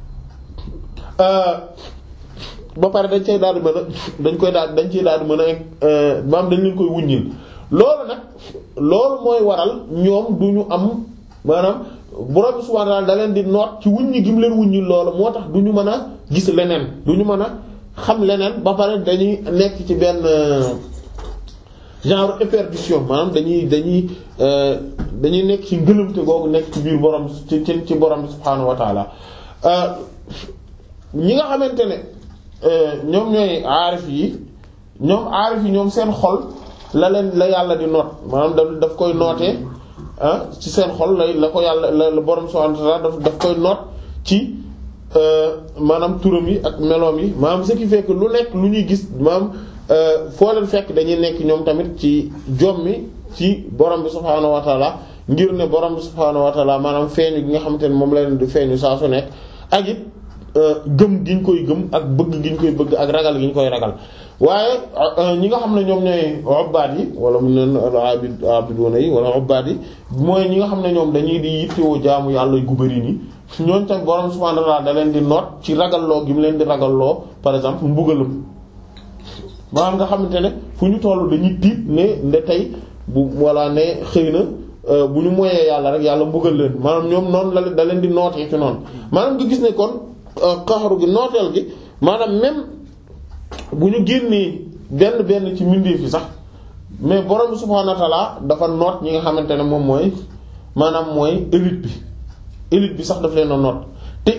ba pare dañ cay daal di mën a dañ koy daal dañ ciy daal di mën a maanaam dañ leen koy wuññil loolu nag loolu mooy waral ñoom du ñu am maanaam borom subhaanahu wa ta'aala da leen di noot ci wuññi gi mu leen wuññil loolu moo tax du ñu mën a gis leneen du ñu mën a xam leneen ba pare dañuy nekk ci benn genre éperdition maanaam dañuy dañuy dañuy nekk ci ngëlëmte googu nekk ci biir borom ci ci ci borom bi subhaanahu wa ta'aala ñi nga xamante ne ñoom ñooy aarif yi ñoom aarif yi ñoom seen xol la leen la yàlla di noot maanaam daf daf koy nootee ah ci seen xol lay la ko yàlla la borom subhaanahu wa ta'aala daf daf koy noot ci maanaam turam yi ak meloom yi maanaam ce qui fait que lu nekk lu ñuy gis maanaam foo leen fekk dañuy nekk ñoom tamit ci jommi ci borom bi subhaanahu wa ta'aala ngir ne borom bi subhaanahu wa ta'aala maanaam feeñu gi nga xamante ne moom la leen di feeñu saa su nekk ak it gëm gi ñu koy gëm ak bëgg gi ñu koy bëgg ak ragal gi ñu koy ragal waaye ñi nga xam ne ñoom ñooy ubbaad yi wala mu ne abid abidoona yi wala ubbaad yi mooy ñi nga xam ne ñoom dañuy di yittewoo jaamu yàlla gu bari nii ñooñu tam borom subhaanahu wa ta'aala da leen di noot ci ragalloo gi mu leen di ragalloo par exemple mbugalam maanaam nga xamante ne fu ñu tollu dañuy tiit ne nde tey bu walla ne xëy na bu ñu moyee yàlla rek yàlla mbugal leen maanaam ñoom noonu la da leen di nootee ci noonu maanaam nga gis ne kon qaxru gi nooteel gi maanaam même bu ñu génnee benn benn ci mbindeef yi sax mais borom subhaanahu wa ta'aala dafa noot ñi nga xamante ne moom mooy maanaam mooy élite bi élite bi sax daf leen a noot te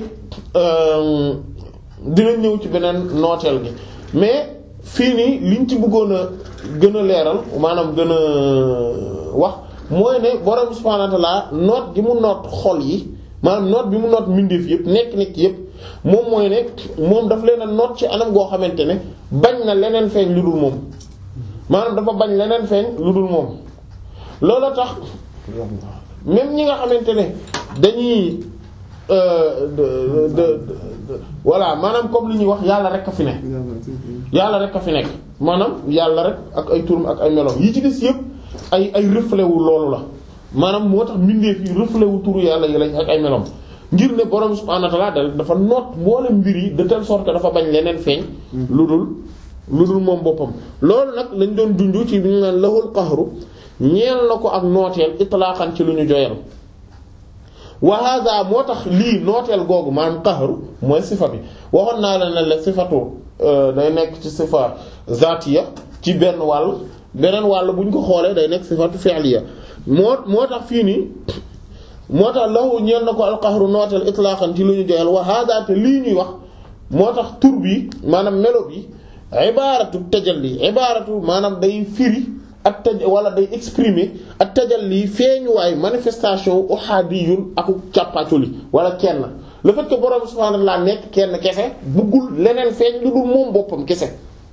dina ñëw ci beneen nooteel gi mais fii nii liñ ci bëggoon a gën a leeral maanaam gën a wax mooy ne borom subhaanahu wa ta'aala noot gi mu noot xol yi maanaam noot bi mu noot mbindeef yëpp nekk-nekk yëpp moom mooy ne moom daf leen a noot ci anam goo xamante ne bañ na leneen feeñ lu dul moom maanaam dafa bañ leneen feeñ lu dul moom loolu tax même ñi nga xamante ne dañuy de de voilà maanaam comme li ñuy wax yàlla rek a fi nekk yàlla rek a fi nekk maanaam yàlla rek ak ay turam ak ay meloom yi ci des yëpp ay ay reflet wu loolu la maanaam moo tax mbindeef yi reflet wu turu yàlla yi lañ ak ay meloom ngir ne borom subhaanahu wa ta'aala dafa noot mboolem mbir yi de telle sorte que dafa bañ leneen feeñ lu dul lu dul moom boppam loolu nag lañ doon dundu ci bi ñu naan lahul qahru ñeel na ko ak nooteel itlaqan ci lu ñu joyal wa hada moo tax lii nooteel googu maanaam qahru mooy sifa bi waxoon naa la ne la sifatu day nekk ci sifa zatiya ci benn wàll beneen wàll bu ñu ko xoolee day nekk sifatu fi'liya moo moo tax fii nii moo tax lahu ñeel na ko alqahru nooteel itlaqan ci lu ñu joyal wa hada te lii ñuy wax moo tax tur bi maanaam melo bi ibaaratu tajalli ibaaratu maanaam day firi ak taj wala day exprimer ak tajalli feeñuwaay manifestation uhadiyun ak càppacoli wala kenn le fait que borom subhaanahu wa ta'aala nekk kenn kese buggul leneen feeñ lu dul moom boppam kese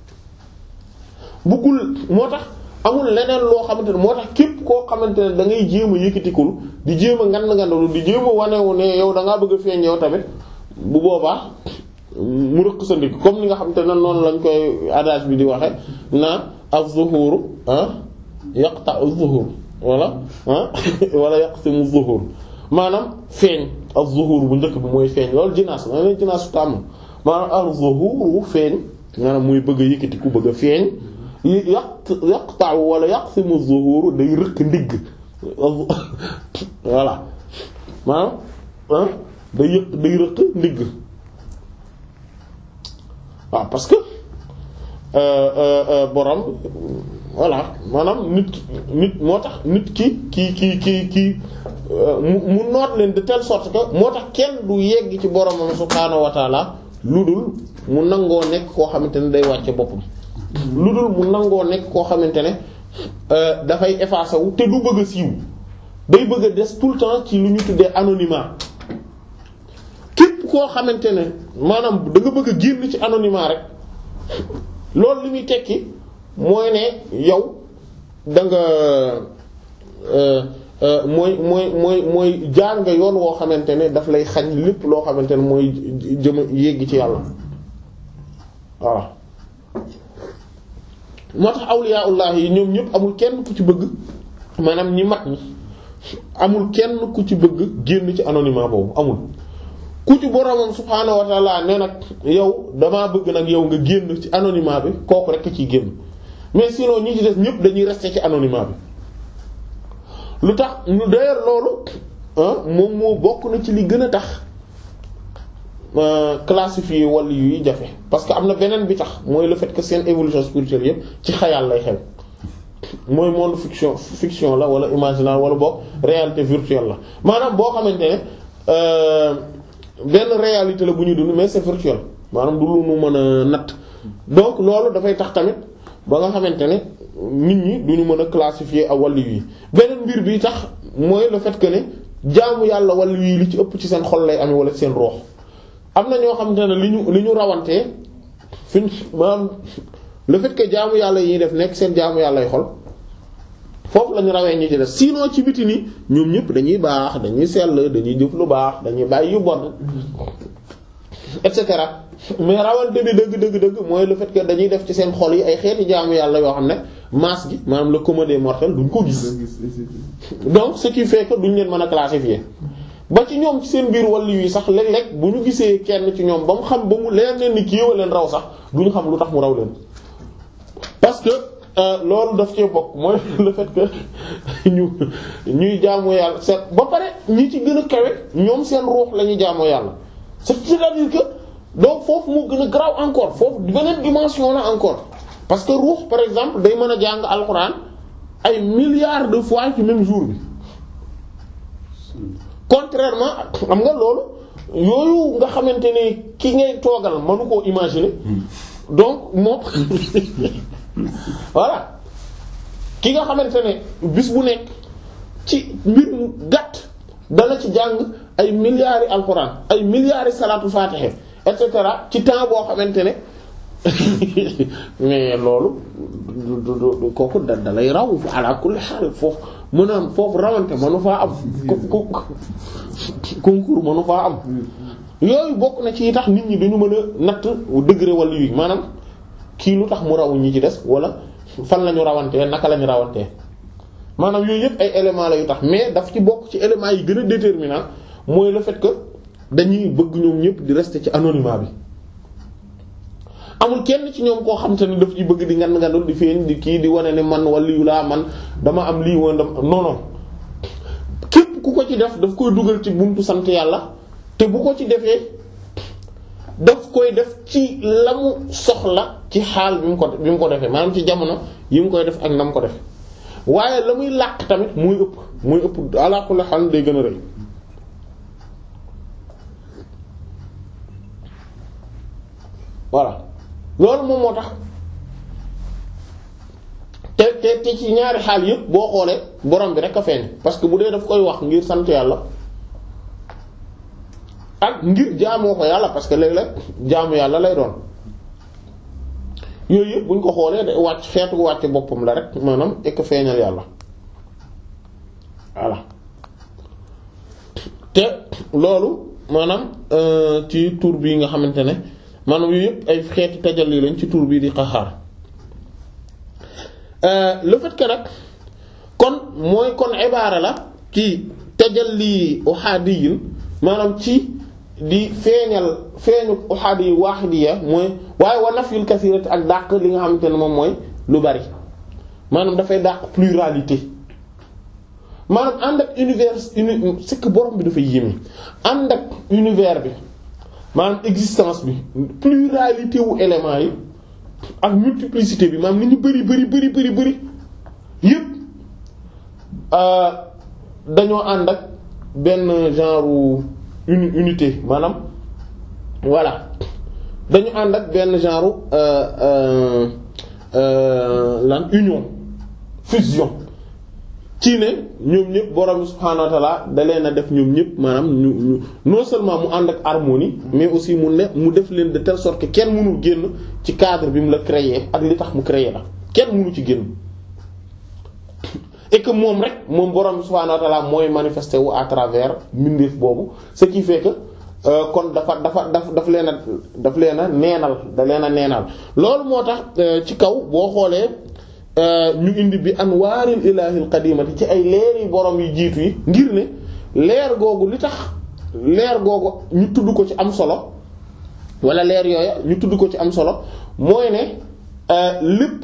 buggul moo tax amul leneen loo xamante ne moo tax képp koo xamante ne da ngay jéem a yëkkatikul di jéem a ngand ngandalu di jéem a wanewu ne yow da ngaa bëgg a feeñ yow tamit bu boobaa mu rëq sa ndigg comme ni nga xamante ne noonu lañ koy adage bi di waxe na az-zuhuru ah yaqta'u az-zuhur wala ah wala yaqsimu az-zuhur maanaam feeñ az-zuhur bu njëkk bi mooy feeñ loolu jinaas la leen jinaas tàmm maanaam az-zuhuru feeñ maanaam muy bëgg a yëkkati ku bëgg a feeñ yaq yaqta'u wala yaqsimu az-zuhur day rëq ndigg voilà maanaam ah day yëq day rëq ndigg waaw parce que borom voilà maanaam nit nit moo tax nit ki ki ki ki ki mu mu noot leen de telle sorte que moo tax kenn du yegg ci boromam subhaanahu wa ta'ala lu dul mu nangoo nekk koo xamante ne day wàcce boppam lu dul mu nangoo nekk koo xamante ne dafay effacé wu te du bëgg a siiw day bëgg a des tout le temps ci lu ñu tuddee anonymat képp koo xamante ne maanaam da nga bëgg a génn ci anonymat rek loolu li muy tekki mooy ne yow da nga mooy mooy mooy mooy jaar nga yoon woo xamante ne daf lay xañ lépp loo xamante ne mooy jëm yéegi ci yàlla voilà moo tax awliyaullah yi ñoom ñëpp amul kenn ku ci bëgg maanaam ñi mat ñi amul kenn ku ci bëgg génn ci anonymat boobu amul ku ci boromam subhaanahu wa ta'ala ne nag yow damaa bëgg nag yow nga génn ci anonymat bi kooku rek ciy génn mais sinon ñi ci des ñëpp dañuy rester ci anonymat bi lu tax lu d'ailleurs loolu moom moo bokk na ci li gën a tax classifier wàll yu jafe parce que am na beneen bi tax mooy le fait que seen évolution spirituelle yëpp ci xayal lay xew mooy monde fiction fiction la wala imaginaire wala boog réalité virtuelle la maanaam boo xamante ne benn réalité la bu ñu dund mais c'est virtuel maanaam du lu nu mën a natt donc loolu dafay tax tamit ba nga xamante ne nit ñi duñu mën a classifier ak wàll yi beneen mbir bi tax mooy le fait que ne jaamu yàlla wàll yi li ci ëpp ci seen xol lay amee wala seen roox am na ñoo xamante ne li ñu li ñu rawantee fi maanaam le fait que jaamu yàlla yi def nekk seen jaamu yàlla ay xol foofu la ñu rawee ñi ci def sinon ci biti ni ñoom ñëpp dañuy baax dañuy sell dañuy jëf lu baax dañuy bàyyi yu bon et cetera mais rawante bi dëgg dëgg dëgg mooy le fait que dañuy def ci seen xol yi ay xeeti jaamu yàlla yoo xam ne masse gi maanaam le commun des mortels duñ ko gis donc ce qui fait que duñ leen mën a classifier ba ci ñoom ci seen biir wàllu yi sax léeg-léeg bu ñu gisee kenn ci ñoom ba mu xam ba mu leen leen ni kii wa leen raw sax duñu xam lu tax mu raw leen parce que loolu daf cee bokk mooy le fait que ñu ñuy jaamu yàlla c'est ba pare ñi ci gën a kawe ñoom seen ruux la ñuy jaamoo yàlla c'est-à-dire que donc foofu moo gën a grave encore foofu beneen dimension la encore parce que ruux par exemple day mën a jàng alxuraan ay milliards de fois ci même jour bi contrairement xam nga loolu yooyu nga xamante ne ki ngay toogal mënu koo imaginer donc moom voilà ki nga xamante ne bis bu nekk ci mbir mu gàtt dana ci jàng ay milliards yi alxuraan ay milliards yi salaatu faatiha et cetera ci temps boo xamante ne mais loolu kooku da da lay raw ala kulli xaal foofu mën a am foofu rawante mënu faa am concours mënu faa am yooyu bokk na ci tax nit ñi dañu mën a natt degré wala yi maanaam kii lu tax mu raw ñi ci des wala fan la ñu rawantee naka la ñu rawantee maanaam yooyu yëpp ay éléments la yu tax mais daf ci bokk ci éléments yi gën a déterminant mooy le fait que dañuy bëgg ñoom ñëpp di rester ci anonymat bi amul kenn ci ñoom koo xam te ne daf ci bëgg di ngan ngandul di feeñ di kii di wane ne man wala yu laa man dama am lii woon dama non non képp ku ko ci def daf koy dugal ci buntu sant yàlla te bu ko ci defee daf koy def ci la mu soxla ci xaal bi mu ko bi mu ko defee maanaam ci jamono yi mu koy def ak na mu ko def waaye la muy làq tamit muy ëpp muy ëpp ala kulli xaal day gën a rëy voilà loolu moom moo tax te te te ci ñaari xaal yëpp boo xoolee borom bi rek a feeñ parce que bu dee daf koy wax ngir sant yàlla ak ngir jaamoo ko yàlla parce que léeg-léeg jaamu yàlla lay doon yooyu yëpp bu ñu ko xoolee day wàcc xeetu wàcc boppam la rek maanaam ek feeñal yàlla voilà te loolu maanaam ci tur bii nga xamante ne maanaam yooyu yëpp ay xeeti tajalli lañ ci tur bii di Qahhar le fait que nag kon mooy kon ibaara la ci tajalli uhadiyin maanaam ci di feeñal feeñu uhadi wahidiya mooy waaye wa nafyul kasirati ak dàq li nga xamante ne moom mooy lu bari maanaam dafay dàq pluralité maanaam ànd ak univers uni c'est que borom bi dafay yéeme ànd ak univers bi maanaam existence bi pluralité wu éléments yi ak multiplicité bi maanaam ni ñu bari bari bari bari bari yépp dañoo ànd ak benn genre uni unité maanaam voilà dañu ànd ak benn genre euh euh lan union fusion ci ne ñoom ñëpp borom subhaanahu wa ta'ala da leen a def ñoom ñëpp maanaam ñu ñu non seulement mu ànd ak harmonie mais aussi mu ne mu def leen de telle sorte que kenn mënul génn ci cadre bi mu la créer ak li tax mu créer la kenn mënu ci génn et que moom rek moom borom subhaanahu wa ta'ala mooy manifesté wu à travers mbindeef boobu ce qui fait que euh, kon dafa dafa daf daf leen a daf leen a neenal da leen a neenal loolu moo tax euh, ci kaw boo xoolee ñu indi bi anwaaril ilaahil qadimati ci ay leer yi borom yu jiitu yi ngir ne leer googu li tax leer googu ñu tudd ko ci am solo wala leer yooya ñu tudd ko ci am solo mooy ne lépp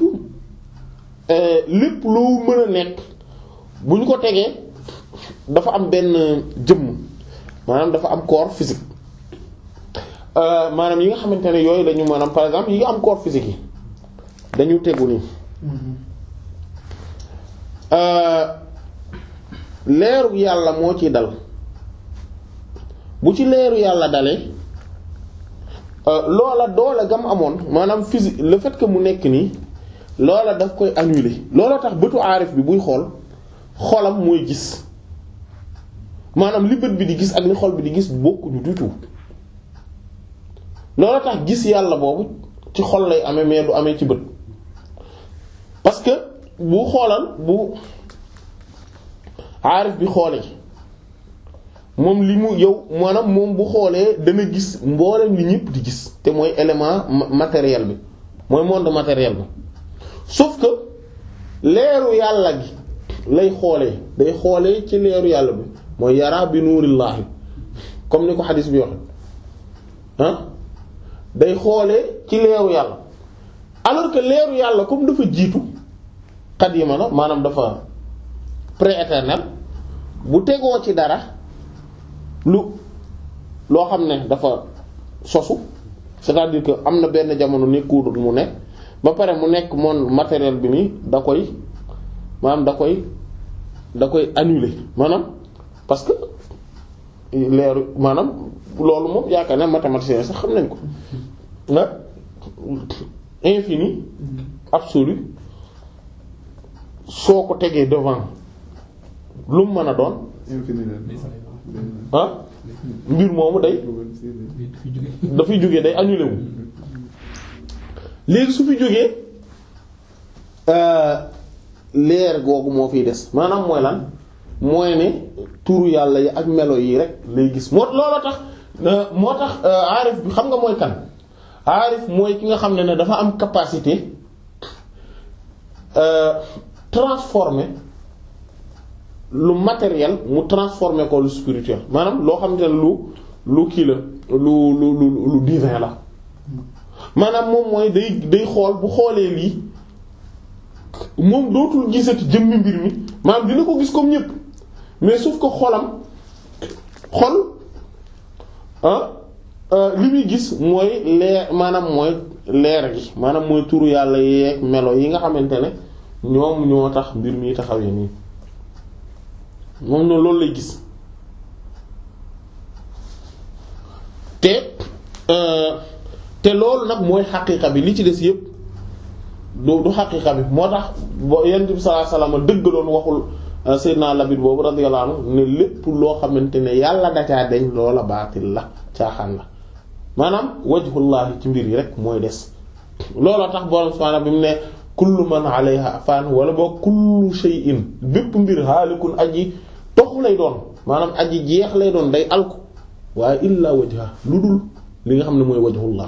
lépp loo mën a nekk bu ñu ko tegee dafa am benn jëmm maanaam dafa am corps physique maanaam yi nga xamante ne yooyu lañu maanaam par exemple yi nga am corps physique yi dañu tegu nii leeru yàlla moo ci dal bu ci leeru yàlla dalee loola doole gam amoon maanaam physique le fait que mu nekk nii loola daf koy annuler loola tax bëtu aarif bi buy xool xolam mooy gis maanaam li bët bi di gis ak li xol bi di gis bokkuñu du tout loola tax gis yàlla boobu ci xol lay amee mais du amee ci bët parce que bu xoolal bu aarif bi xoolee moom li mu yow maanaam moom bu xoolee dana gis mboolem li ñëpp di gis te mooy élément matériel bi mooy monde matériel bi sauf que leeru yàlla gi lay xoolee day xoolee ci leeru yàlla bi mooy yara bi nuurillaahi comme ni ko xadis bi waxe ah day xoolee ci leeru yàlla alors que leeru yàlla comme dafa jiitu xadima la maanaam dafa pré-éternel bu tegoo ci dara lu loo xam ne dafa sosu c'est-à-dire que am na benn jamono nekkul mu nekk ba pare mu nekk monde matériel bi nii da koy maanaam da koy da koy annuler maanaam parce que leeru maanaam loolu moom yaakaar ne mathématicien sax xam nañ ko nga infini absolu soo ko tegee devant lu mu mën a doon ah mbir moomu day dafay jógee day annulé wu léegi su fi jógee leer googu moo fiy des maanaam mooy lan mooy ne turu yàlla yi ak melo yi rek lay gis moo looloo tax moo tax aarif bi xam nga mooy kan aarif mooy ki nga xam ne ne dafa am capacité transformer lu matériel mu transformer ko lu spirituel maanaam loo xamante ne lu lu kii la lu lu lu lu divin la maanaam moom mooy day day xool bu xoolee lii moom dootul gisati jëmmi mbir mi maanaam dina ko gis comme ñépp mais sauf que xolam xol ah li muy gis mooy leer maanaam mooy leer gi maanaam mooy turu yàlla yeeg melo yi nga xamante ne ñoom ñoo tax mbir mi taxawee nii moom noonu loolu lay gis te te loolu nag mooy xaqiiqa bi li ci des yépp du du xaqiiqa bi moo tax boo Yonent bi sallallahu alayhi wasallam dëggaloon waxul Seydina Labid boobu radiyallahu anhu ne lépp loo xamante ne yàlla dacaa deñ loola baatil la caaxaan la maanaam wajhullahi ci mbir yi rek mooy des looloo tax borom subhaanahu bi mu ne kullu man alayha fan wala boo kullu shay'in bépp mbir haalikun aji toxu lay doon maanaam aji jeex lay doon day alku waaye illa wajha lu dul li nga xam ne mooy wajhullah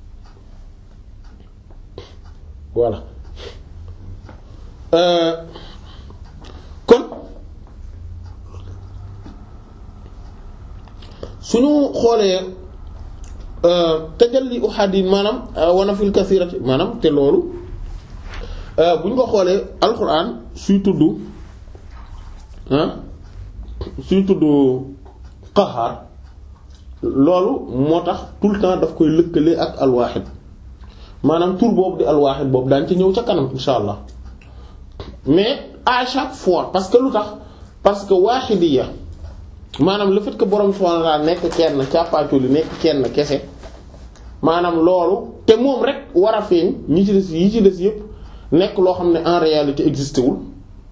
voilà euh, kon suñu xoolee tajalli uhadi maanaam wana fil kasirati maanaam te loolu bu ñu ko xoolee alquran suy tudd ah suy tudd qahaar loolu moo tax tout le temps daf koy lëkkale ak alwaaxid maanaam tur boobu di alwaaxid boobu daañu ci ñëw ca kanam insha allah mais à chaque fois parce que lu tax parce que waaxidiyya maanaam le fait que borom subhaanahu wa ta'aala nekk kenn càppaacoli nekk kenn kese maanaam loolu te moom rek war a feeñ ñi ci des yi ci des yépp nekk loo xam ne en réalité existé wul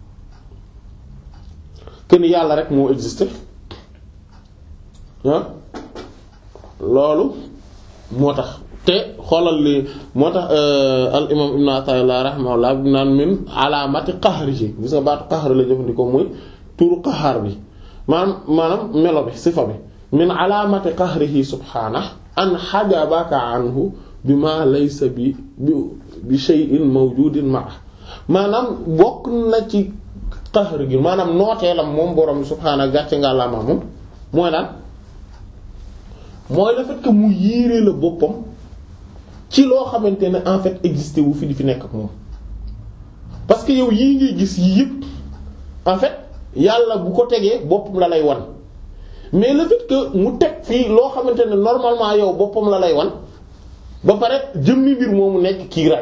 que ni yàlla rek moo existé ah loolu moo tax te xoolal li moo tax al imam ibn Ata'illah rahimahullah bi naan min alaamati qahrihi gis nga baatu qahr la jëfandikoo muy turu qahaar bi maanaam maanaam melo bi sifa bi min alaamati qahrihi subhaanahu an hajabaka anhu bima laysa bi bi bi shay'in mawjudin ma'a maanaam bokk na ci qahr gi maanaam nooteelam moom borom subhaanahu gàcce nga la ma moom mooy lan mooy le fait que mu yéere la boppam ci loo xamante ne en fait existé wu fi di fi nekk ak moom parce que yow yii ngay gis yii yëpp en fait yàlla bu ko tegee boppam la lay wan mais le fait que mu teg fii loo xamante ne normalement yow boppam la lay wan ba pare jëmmi mbir moomu nekk kiiraay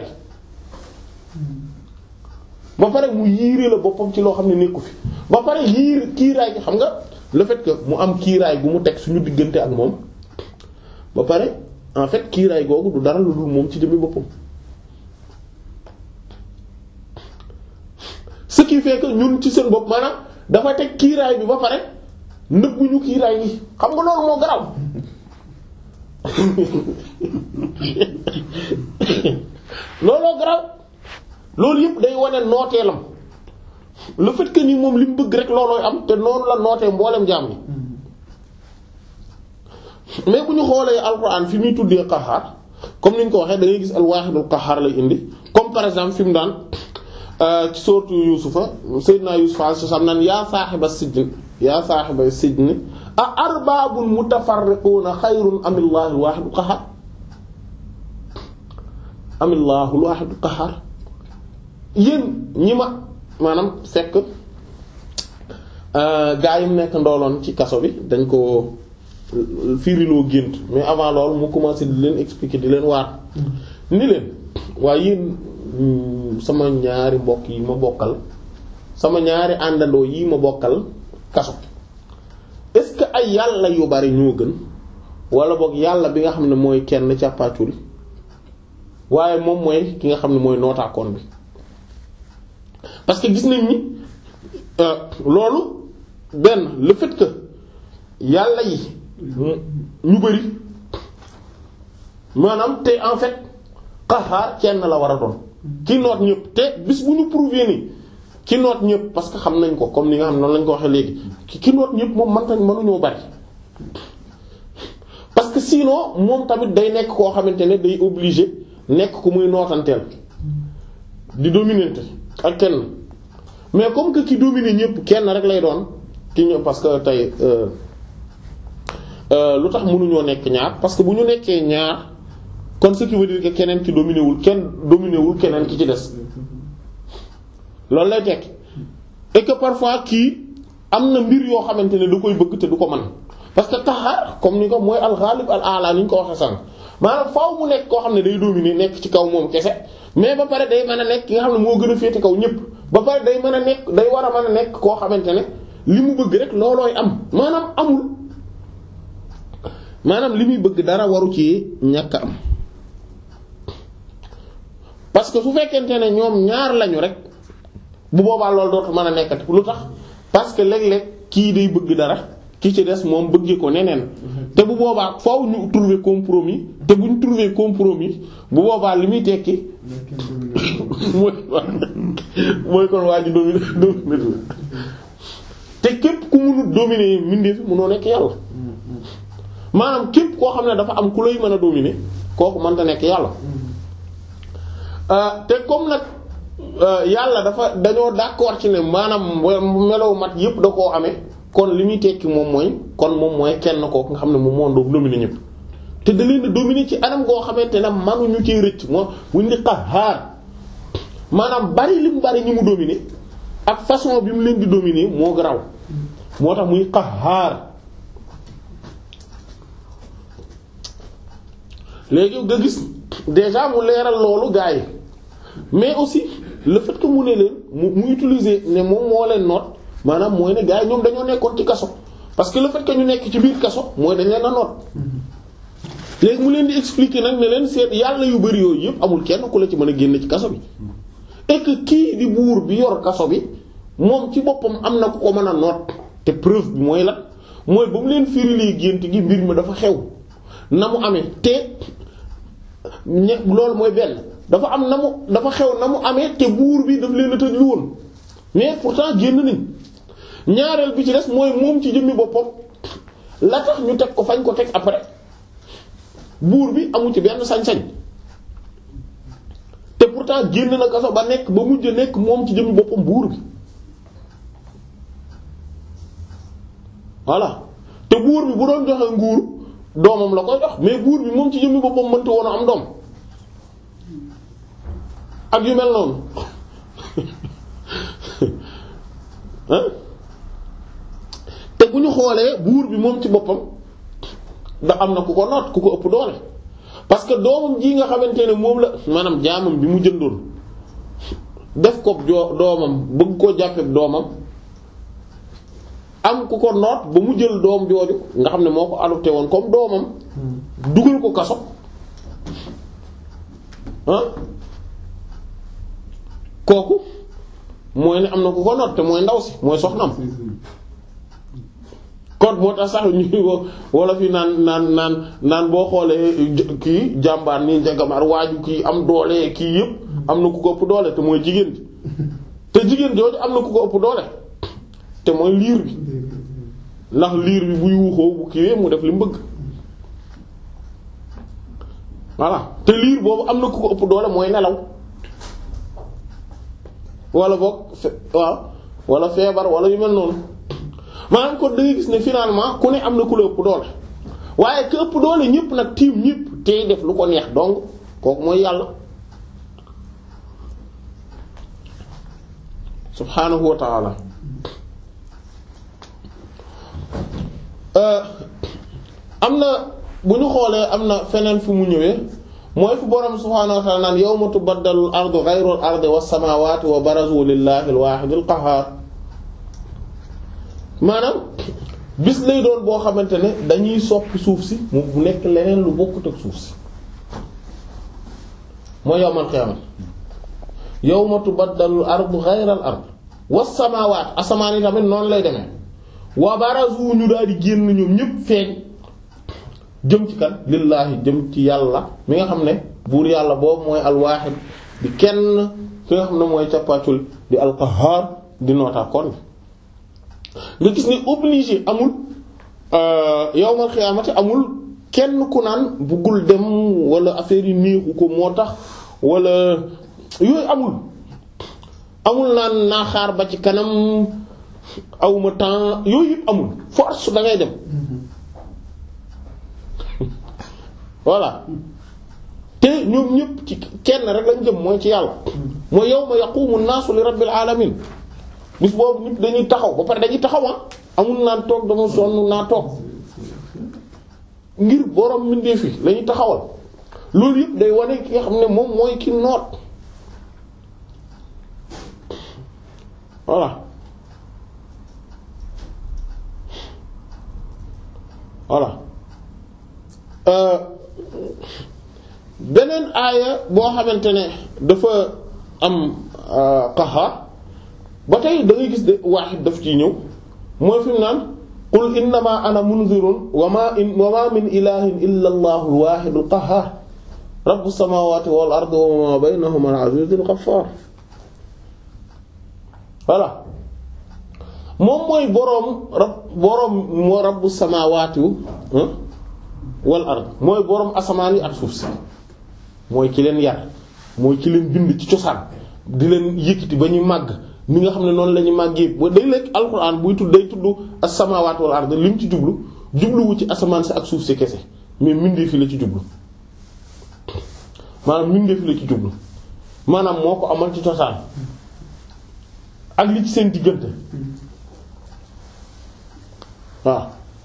ba pare mu yiire la boppam ci loo xam ne nekku fi ba pare yiir kiiraay gi xam nga le fait que mu am kiiraay gu mu teg suñu diggante ak moom ba pare en fait kiiraay googu du dara lu dul moom ci jëmmi boppam ce qui fait que ñun ci seen bopp maanaam dafa teg kiiraay bi ba pare nëbbuñu kiiraay yi xam nga loolu moo garaw looloo garaw loolu yëpp day wane nooteelam le fait que ni moom li mu bëgg rek loolooy am te noonu la nootee mboolem jaam yi mais bu ñu xoolee alxuraan fi muy tuddee qaxaar comme ni ñu ko waxee da ngay gis al-waahidul qaxaar lay indi comme par exemple fi mu daan ci sourate Yuusufa Seydina Yuusuf alayhi salaam naan yaa saaxiba sijn yaa saaxiba sijn a arbaabun mutafarriquuna xayrun amillaahi al-waahidul qaxaar amillaahu al-waahidul qaxaar yéen ñi ma maanaam fekk gaa yi mu nekk ndooloon ci kaso bi dañ ko firiloo gént mais avant loolu mu commencé di leen expliquer di leen waar ni leen waaye yéen sama ñaari mbokk yi ma bokkal sama ñaari àndandoo yi ma bokkal kaso est-ce que ay yàlla yu bari ñoo gën wala boog yàlla bi nga xam ne mooy kenn càppaaculi waaye moom mooy ki nga xam ne mooy nootaakoon bi parce que gis nañ ni loolu benn le fait que yàlla yi ñu bari maanaam te en fait qaxaar kenn la war a doon ki noot ñëpp te bis bu ñu prouver ni ki noot ñëpp parce que xam nañ ko comme ni nga xam noonu lañ ko waxee léegi ki noot ñëpp moom man tañ mënuñoo bari parce que sinon moom tamit day nekk koo xamante ne day obligé nekk ku muy nootanteel di dominante ak kenn mais comme que ki dominer ñëpp kenn rek lay doon ki ñëpp parce que tey lu tax mënuñoo nekk ñaar parce que bu ñu nekkee ñaar kon ce qui veut dire que keneen ki dominé wul kenn dominé wul keneen ki ci des loolu lay tekki et que parfois kii am na mbir yoo xamante ne da koy bëgg te du ko mën parce que taxaar comme ni ko mooy al-ghalib al-a'la ni ñu ko waxee sànq maanaam faaw mu nekk koo xam ne day dominer nekk ci kaw moom kese mais ba pare day mën a nekk ki nga xam ne moo gën a féete kaw ñëpp ba pare day mën a nekk day war a mën a nekk koo xamante ne li mu bëgg rek loolooy am maanaam amul maanaam li muy bëgg dara waru ci ñàkk am parce que su fekkente ne ñoom ñaar lañu rek bu boobaa loolu dootu mën a nekkati lu tax parce que léeg-léeg kii day bëgg dara ki ci des moom bëggee ko neneen te bu boobaa faaw ñu trouver compromis te bu ñu trouver compromis bu boobaa li muy tekki mooy mooy kon waa ji dominer dominer te képp ku mënul dominer mbindeef mënoo nekk yàlla maanaam képp koo xam ne dafa am ku lay mën a dominer kooku mënta nekk yàlla te comme nag yàlla dafa dañoo d'accord ci ne maanaam melow mat yépp da koo amee kon li muy tekki moom mooy kon moom mooy kenn kooku nga xam ne moom moo doon dominer ñëpp te da leen a dominer ci anam goo xamante ne manuñu cee rëcc moo wuñ di qahhar maanaam bari li mu bari ñi mu dominer ak façon bi mu leen di dominer moo garaw moo tax muy qahhar léegi nga gis déjà mu leeral loolu gaa yi mais aussi le fait que mu ne leen mu mu utiliser ne moom moo leen noot maanaam mooy ne gaa yi ñoom dañoo nekkoon ci kaso parce que le fait que ñu nekk ci biir kaso mooy dañ leen a noot léegi mu leen di expliquer nag ne leen seet yàlla yu bari yooyu yëpp amul kenn ku la ci mën a génn ci kaso bi et que kii di buur bi yor kaso bi moom ci boppam am na ku ko mën a noot te preuve bi mooy la mooy ba mu leen firilee gént gi mbir mi dafa xew na mu amee te ñe loolu mooy benn dafa am na mu dafa xew na mu amee te buur bi daf leen a tëj lu woon mais pourtant génn nañ ñaareel bi ci des mooy moom ci jëmmi boppam la tax ñu teg ko fañ ko teg après buur bi amu ci benn sañ-sañ te pourtant génn na kaso ba nekk ba mujj nekk moom ci jëmmi boppam buur bi voilà te buur bi bu doon joxe nguur doomam la koy jox mais buur bi moom ci jëmmi boppam mënta woon a am doom ak yu mel noonu te bu ñu xoolee buur bi moom ci boppam da am na ku ko noot ku ko ëpp doole parce que doomam ji nga xamante ne moom la maanaam jaamam bi mu jëndoon def ko joo doomam bëgg koo jàppee doomam am ku ko noot ba mu jël doom jooju nga xam ne moo ko adopté woon comme doomam dugal ko kaso ah kooku mooy ne am na ku ko noot te mooy ndaw si mooy soxnam kon moo tax sax ñuy wala fi naan naan naan naan boo xoolee kii jàmbaar nii njagamaar waaju kii am doole kii yëpp am na ku ko ëpp doole te mooy jigéen ji te jigéen jooju am na ku ko ëpp doole te mooy liir bi ndax liir bi bu yuuxoo bu kiiwee mu def li mu bëgg voilà te liir boobu am na ku ko ëpp doole mooy nelaw wala boog waaw wala feebar wala yu mel noonu maanaam kon da ngay gis ne finalement ku ne am na ku la ëpp doole waaye ku ëpp doole ñëpp nag tiim ñëpp tey def lu ko neex donc kooku mooy yàlla subhaanahu wa ta'ala. am na bu ñu xoolee am na feneen fu mu ñëwee mooy fu borom subhaanahu wa ta'ala naan yawma tubaddalu al-ardu ghayru al-ardi was-samaawaati wa barazu lillahi al-waahidi al-qahhaar maanaam bis lay doon boo xamante ne dañuy soppi suuf si mu nekk leneen lu bokkut ak suuf si mooy yawmal qiyaama yawma tubaddalu al-ardu ghayra al-ard was-samaawaat asamaan yi tamit noonu lay demee wa barazu ñu daal di génn ñoom ñëpp feeñ jëm ci kan lillaahi jëm ci yàlla mi nga xam ne buur yàlla boobu mooy al-waahid di kenn ki nga xam ne mooy cappacul di al-qahhaar di nootaakoon nga gis ne obligé amul yawmal xiyaamati amul kenn ku naan buggul dem wala affaire yi néexu ko moo tax wala yooyu amul amul naan naa xaar ba ci kanam awma temps yooyu yëpp amul force da ngay dem voilà te ñoom ñëpp ci kenn rek lañ jëm mooy ci yàlla mooy yawma yaqumu an-naasu li rabbil alamin bis boobu nit dañuy taxaw ba pare dañuy taxaw ah amul naan toog dama sonn naa toog ngir borom mbindeef fi lañuy taxawal loolu yëpp day wane ki nga xam ne moom mooy ki noot voilà voilà beneen aaya boo xamante ne dafa am qaxaar ba tey da ngay gis de waaxid daf ciy ñëw mooy fi mu naan qul innama ana munzirun wa ma in wa ma min ilahin illa allahu alwaxidu alqahhar rabbu samawati wal ardi wa ma baynahuma al-azizul ghaffar voilà moom mooy boroom rab boroom moo rabbu samawati wal ard mooy boroom asamaan yi ak suuf si mooy ki leen yar mooy ki leen bind ci cosaan di leen yëkkati ba ñu màgg ni nga xam ne noonu la ñu màggee ba day lekk alxuraan buy tudd day tudd as-samaawaati wal ard lim ci jublu jubluwu ci asamaan si ak suuf si kese mais mbindeef fi la ci jublu maanaam mbindeef fi la ci jublu maanaam moo ko amal ci cosaan ak li ci seen diggante waaw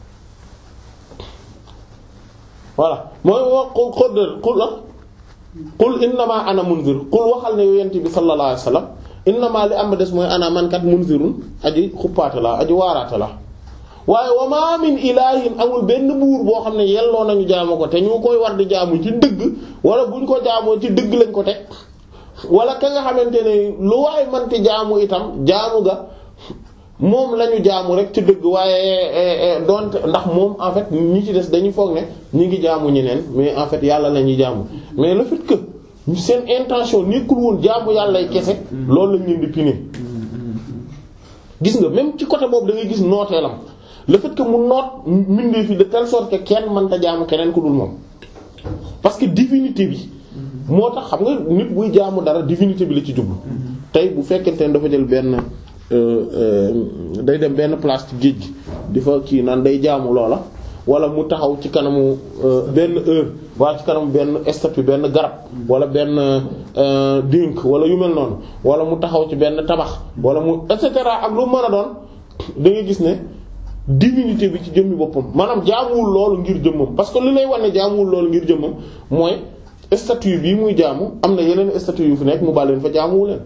voilà mooy wax qul qul qul la qul innama ana munzir qul waxal ne yonent bi sallallahu alayhi wasallam innama li am des mooy ana man kat munzirun aji xuppaate la aji waaraate la waaye wa ma min ilahin amul benn buur boo xam ne yelloo nañu jaamu ko te ñu koy war di jaamu ci dëgg wala buñ ko jaamoo ci dëgg lañ ko teg wala ka nga xamante ne lu waay manti jaamu itam jaamu ga moom la ñu jaamu rek ci dëgg waaye donte ndax moom en fait ñi ci des dañuy foog ne ñi ngi jaamu ñeneen mais en fait yàlla la ñuy jaamu mais le fait que seen intention nekkul woon jaamu yàllay kese loolu lañ leen di punir. gis nga même ci côté boobu da ngay gis nooteelam le fait que mu noot mbindee fi de telle sorte que kenn mënta jaamu keneen ku dul moom parce que divinité bi moo tax xam nga nit buy jaamu dara divinité bi la ci jublu tey bu fekkente ne dafa jël benn day dem benn place ci géej gi di fa kii naan day jaamu loola wala mu taxaw ci kanamu benn heure waa ci kanamu benn statue benn garab wala benn dénk wala yu mel noonu wala mu taxaw ci benn tabax wala mu et cetera ak lu mën a doon da ngay gis ne divinité bi ci jëmmi boppam maanaam jaamuwul loolu ngir jëmmam parce que li lay wane jaamuwul loolu ngir jëmmam mooy statue bii muy jaamu am na yeneen statue yu fi nekk mu bàlleen fa jaamuwu leen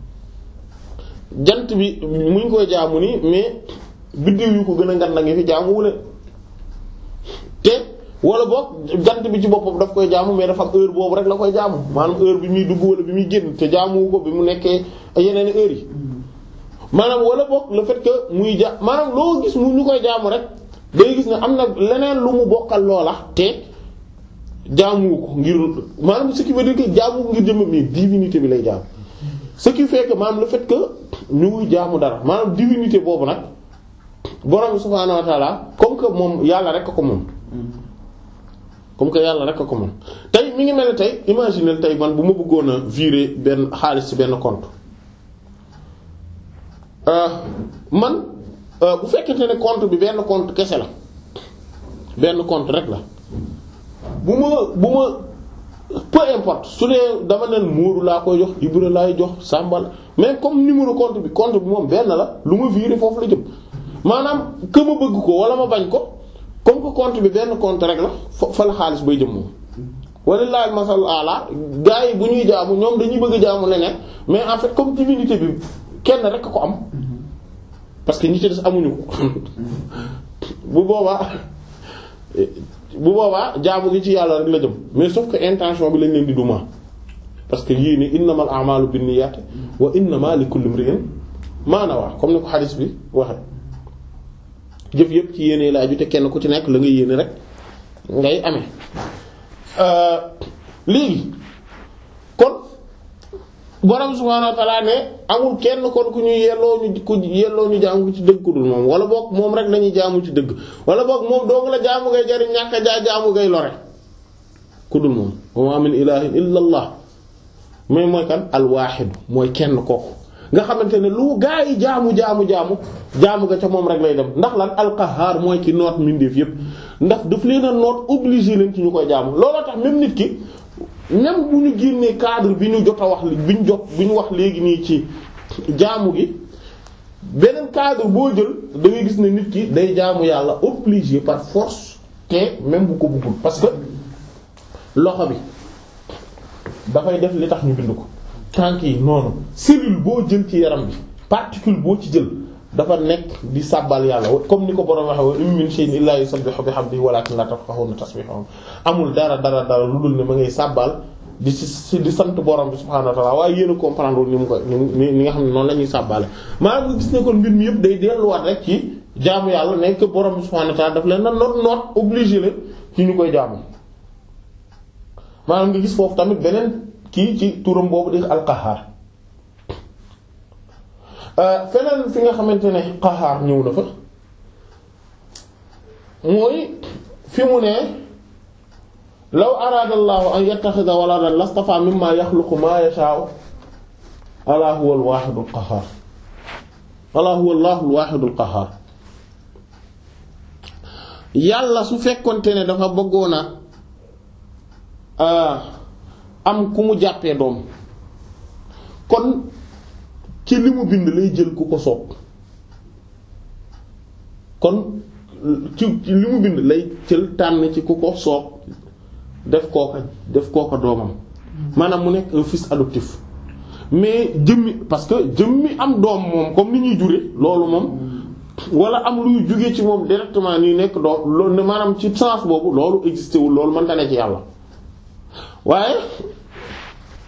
jant bi mu ngi koy jaamu nii mais biddiw yu ko gën a ngan na ngi fi jaamuwu leen te wala boog jant bi ci boppam daf koy jaamu mais dafa am heure boobu rek la koy jaamu maanaam heure bi muy dugg wala bi muy génn te jaamuwu ko bi mu nekkee yeneen heures yi maanaam wala boog le fait que muy ja maanaam loo gis mu ñu koy jaamu rek day gis ne am na leneen lu mu bokkal loola te jaamuwu ko ngir maanaam ce qui veut dire que jaamu ko ngir jëmm mais divinité bi lay jaamu ce qui fait que maanaam le fait que ñu ngi jaamu dara maanaam divinité boobu nag borom subhaanahu wa ta'ala comme que moom yàlla rek a ko moom comme que yàlla rek a ko moom tey mi ngi mel ne tey imaginer tey man bu ma bëggoon a virer benn xaalis ci benn compte man bu fekkente ne compte bi benn compte kese la benn compte rek la bu ma bu ma peu importe su dee dama nen Moodu laa koy jox Ibra laay jox Samba la mais comme numéro compte bi compte bi moom benn la lu ma virer foofu la jëm maanaam que ma bëgg ko wala ma bañ ko comme que compte bi benn compte rek la fa la xaalis bay jëm moom. walillahi masal ala gars yi bu ñuy jaamu ñoom dañuy bëgg jaamu leneen mais en fait comme divinité bi kenn rek a ko am parce que ñi ci des amuñu ko bu boobaa bu boobaa jaamu gi ci yàlla rek la jëm mais sauf que intention bi lañ leen di duma parce que yii ni innamal a'malu binniyati wa innama likulli imrin ma nawa comme ni ko hadith bi waxe jëf yëpp ci yéene la aju te kenn ku ci nekk la nga yéene rek ngay amee léegi kon borom subhaanahu wa ta'ala ne amul kenn kon ku ñuy yelloo ñu ku yelloo ñu jaamu ci dëgg ku dul moom wala boog moom rek lañuy jaamu ci dëgg wala boog moom dong la jaamu ngay jariñ ñàkk a jaa jaamu ngay lore ku dul moom wa ma min ilahin illa allah mais mooy kan alwaaxidu mooy kenn kooku nga xamante ne lu gaa yi jaamu jaamu jaamu jaamu nga ca moom rek lay dem ndax lan alqahaar mooy ki noot mbindeef yépp ndax daf leen a noot obligé leen ci ñu koy jaamu looloo tax même nit ki même bu ñu génnee cadre bi ñu jot a wax bi ñu jot bi ñu wax léegi nii ci jaamu gi beneen cadre boo jël da ngay gis ne nit ki day jaamu yàlla obligé par force te même bu ko bëggul parce que loxo bi dafay def li tax ñu bind ko tànk yi noonu cellule boo jël ci yaram bi particule boo ci jël dafa nekk di sàbbal yàlla comme ni ko borom waxe wa in min shay'in illa yusabbihu bihamdihi walakin la tafqahuna tasbihahum amul dara dara dara lu dul ne ma ngay sàbbal di ci di sant borom bi subhanahu wa ta'ala waaye yéen a comprendre ni mu ko ni ni nga xam ne noonu la ñuy sàbbale maanaam nga gis ne kon mbir mi yëpp day delluwaat rek ci jaamu yàlla nekk borom bi subhanahu wa ta'ala daf leen na noot noot obligé la ci ñu koy jaamu maanaam nga gis foofu tamit beneen kii ci turam boobu di al-Qahhar feneen fi nga xamante ne Qahhar ñëw na fa mooy fi mu ne law araada Allahu an yattakhidha waladan lastafa mimma yakhluqu ma yasha'u ala huwa al-wahid al-qahhar ala huwa Allahu al-wahid al-qahhar yàlla su fekkonte ne dafa bëggoon a am ku mu jàppee doom kon ci li mu bind lay jël ku ko soob kon ci li mu bind lay jël tànn ci ku ko soob def kooka def kooka doomam maanaam mu nekk un fils adoptif mais jëmmi parce que jëmmi am doom moom comme ni ñuy jure loolu moom wala am luy jóge ci moom directement nii nekk doom loolu maanaam ci sens boobu loolu existé wul loolu mënta ne ci yàlla waaye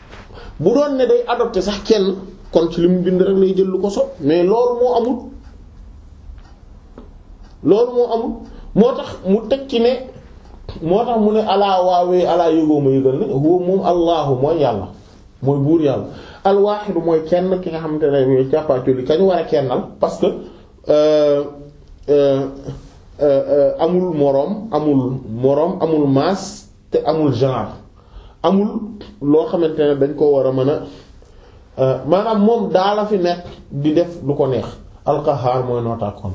bu doon ne day adopté sax kenn kon ci li mu bind rek lay jël lu ko soob mais loolu moo amul loolu moo amul moo tax mu teg ci ne moo tax mu ne alaa waawee alaa yëgoo ma yëgal ne huwa moom allahu mooy yàlla mooy buur yàlla alwaaxidu mooy kenn ki nga xamante ne mooy càppaaculi kañ war a kennal parce que euh, euh, euh, amul moroom amul moroom amul maas te amul genre amul loo xamante ne dañ ko war a mën a maanaam moom daa la fi nekk di def lu ko neex alqahaar mooy nootaakoon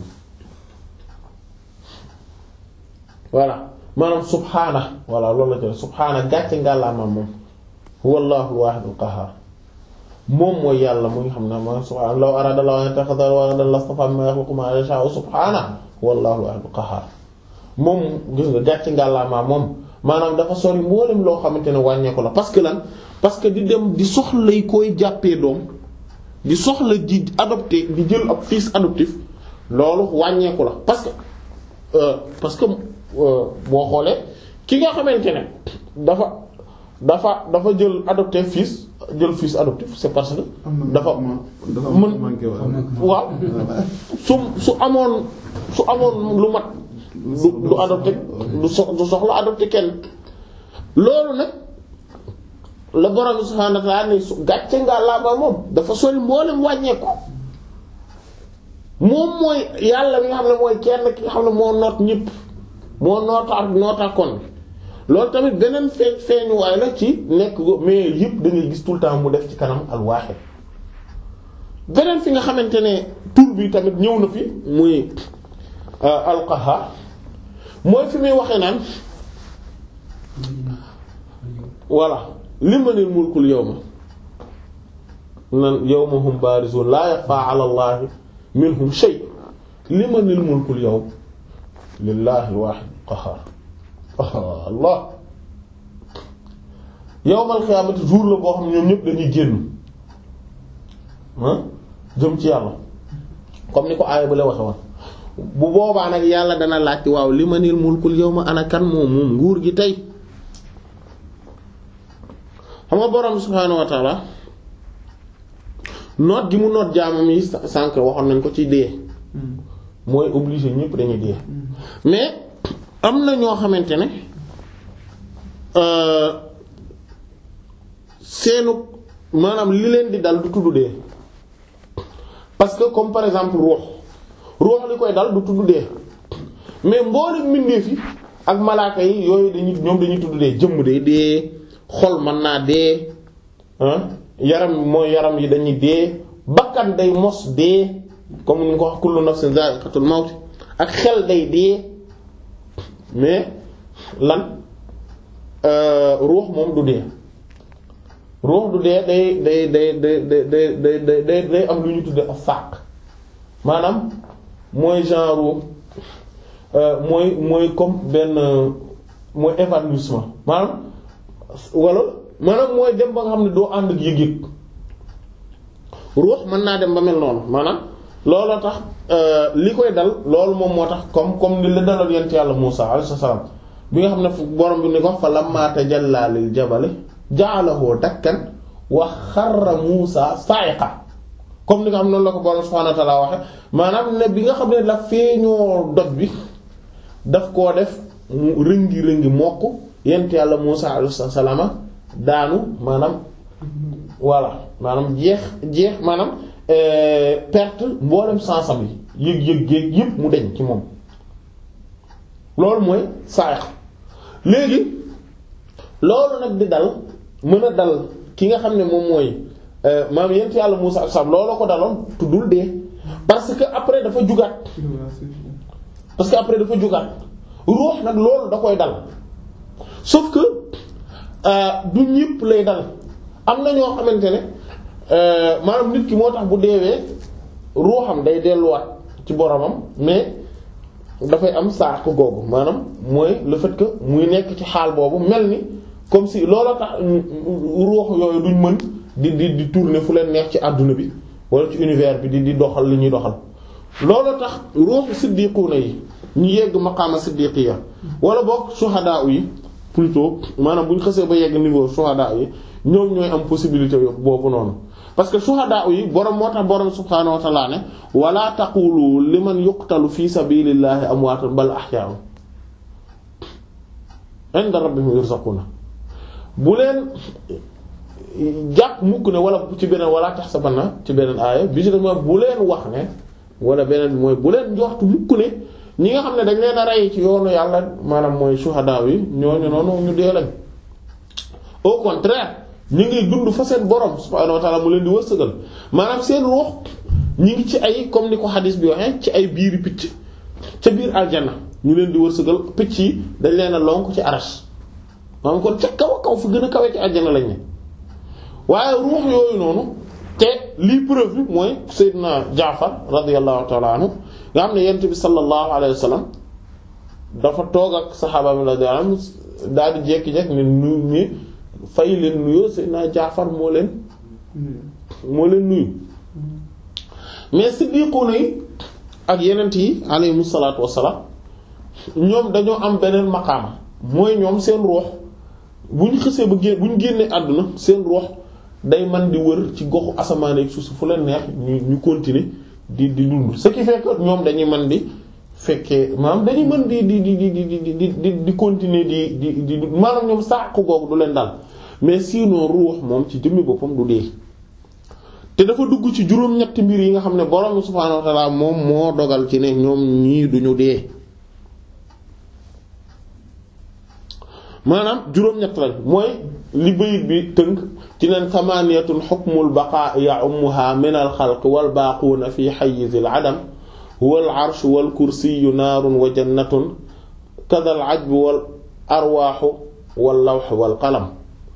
voilà maanaam subhaana voilà loolu la jël subhaana gàcce ngàllaama moom huwallahu alwaahidul qahaar moom mooy yàlla mu ngi xam ne ma subhaana law arada Allahu an yattakhidha waladan lastafa mimma yakhluqu ma yasha'u subhaana huwallahu alwaahidul qahaar moom gis nga gàcce ngàllaama moom maanaam dafa sori mboolem loo xamante ne wàññeeku la parce que lan parce que di dem di soxla yi koy jàppee doom di soxla di adopté di jël ab fils adoptif loolu wàññeeku la parce que euh, parce que euh, boo xoolee ki nga xamante ne dafa dafa dafa jël adopté fils jël fils adoptif c'est parce que dafa mën waaw su su amoon su amoon lu mat du du adopté du so du soxla adopté kenn loolu nag la borom subhaanahu wa ta'aala ni gàcce nga laa ba moom dafa sori mboolem wàññeeku moom mooy yàlla mi nga xam ne mooy kenn ki nga xam ne moo noot ñëpp moo noota nootaakoon loolu tamit beneen feeñ feeñuwaay la ci nekk go mais yëpp da ngay gis tout le temps mu def ci kanam al-waahid beneen fi nga xamante ne tur bi tamit ñëw na fi muy al-qahhaar mooy fi muy waxee naan voilà limanil mulkul yawma nan yawma hum barizun la yaxfaa ala allahi minhum shay limanil mulkul yawma lillahi al-wahid al-qahhar allah yawmal qiyaamati jour la boo xam ne ñoom ñëpp dañuy génn ah jëm ci yàlla comme ni ko aaya ba la waxe woon bu boobaa nag yàlla dana laajte waaw limanil mulkul yawma ana kan moom moom nguur gi tey xam nga borom subhaanahu wa ta'ala noot gi mu noot jaamam yi sànq waxoon nañ ko ci dee mooy obligé ñëpp dañuy dee mais am na ñoo xamante ne seenu maanaam li leen di dal du tudd dee parce que comme par exemple ruux ruux li koy dal du tudd dee mais mboolem mbindeef yi ak malaaka yi yooyu dañuy ñoom dañuy tudd dee jëmm day dee xol mën naa dee yaram mooy yaram yi dañuy dee bakkan day mos dee comme ni nga ko wax kullu nafsin za'iqatul mawt ak xel day dee mais lan ruux moom du dee ruux du dee day day day day day day day day am lu ñu tudde ak fàq maanaam mooy genre mooy mooy comme benn mooy évanouissement maanaam wala maanaam mooy dem ba nga xam ne doo ànd ak yëg-yëg ruux mën naa dem ba mel noonu maanaam looloo tax li koy dal loolu moom moo tax comme comme ni la daloon yent yàlla Muusaa alayhi salaam bi nga xam ne borom bi ni ko fa lammaa tajallaa lil jabali ja'alahu dakkan wa xarra Muusaa sa'iqan comme ni nga xam ne noonu la ko borom subhaanahu wa ta'aala waxe maanaam ne bi nga xam ne la feeñoo doj bi daf koo def mu rëngi rëngi mokk yent yàlla Muusaa alayhi salaam daanu maanaam voilà maanaam jeex jeex maanaam perte mboolem sansam yi yëg-yëg yëg yëpp mu deñ ci moom loolu mooy saayax léegi loolu nag di dal mën a dal ki nga xam ne moom mooy maam yent yàlla Muusaa alayhi salaam loolu ko daloon tuddul dee parce que après dafa jugaat parce que après dafa jugaat ruux nag loolu da koy dal sauf que du ñëpp lay dal am na ñoo xamante ne maanaam nit ki moo tax bu deewee ruuxam day delluwaat ci boromam mais dafay am saako googu maanaam mooy le fait que muy nekk ci xaal boobu mel ni comme si looloo tax ruux yooyu duñ mën di di di tourner fu leen neex ci àdduna bi wala ci univers bi di di doxal li ñuy doxal looloo tax ruuxu siddiquuna yi ñu yegg maqaama siddiqiya wala boog shuhadaa yi plutôt maanaam bu ñu xasee ba yegg niveau shuhadaa yi ñoom ñooy am possibilité boobu noonu parce que shuhada yi borom moo tax borom subhaanahu wa ta'ala ne wala taqulu liman yuqtalu fi sabilillahi amwaatun bal ahyaa'un inda rabbihim yurzaquna bu leen jàpp mukk ne wala ci beneen wala tahsabanna ci beneen aaya bi ci def mooy bu leen wax ne wala beneen bi mooy bu leen joxtu mukk ne ñi nga xam ne dañ leen a rey ci yoonu yàlla maanaam mooy shuhada yi ñooñu noonu ñu dee lañ au contraire ñu ngi dund fa seen borom subhaanahu wa ta'ala mu leen di wërsëgal maanaam seen ruux ñi ngi ci ay comme ni ko xadis bi waxee ci ay biiri picc ca biir aljanna ñu leen di wërsëgal picc yi dañ leen a lonk ci arash maanaam kon ca kaw a kaw fu gën a kawee ci aljanna lañ ne waaye ruux yooyu noonu te lii preuve bi mooy Seydina Jaafar radiyallahu ta'ala anhu nga xam ne yent bi sallallahu alayhi wa sallam dafa toog ak saxaaba mi la daanam daal di jekki-jekk ne nu ni fay leen nuyoo Seydina Jaafar moo leen moo leen nuyu mais siddiquuna yi ak yenent yi alayhimu salaatu wassalaam ñoom dañoo am beneen maqaama mooy ñoom seen ruux bu ñu xësee ba génn bu ñu génnee àdduna seen ruux day man di wër ci goxu asamaan ak suuf fu leen neex ñu ñu continuer di di dund ce qui fait que ñoom dañuy man di fekkee maanaam dañuy mën di di di di di di di di continuer di di di maanaam ñoom sàqu googu du leen dal mais sinon ruux moom ci jëmmi boppam du dee te dafa dugg ci juróom-ñetti mbir yi nga xam ne borom subhaanahu wa ta'ala moom moo dogal ci ne ñoom ñii duñu dee maanaam juróom-ñett lañ mooy li bayit bi tënk ci neen samaniyatun hukmul baqaa ya'ummuha min al xalq wal baaquuna fi hayyizil adam wal arshu wal kursiyyu naarun wa jannatun kadal ajbu wal arwaaxu wal lawx wal qalam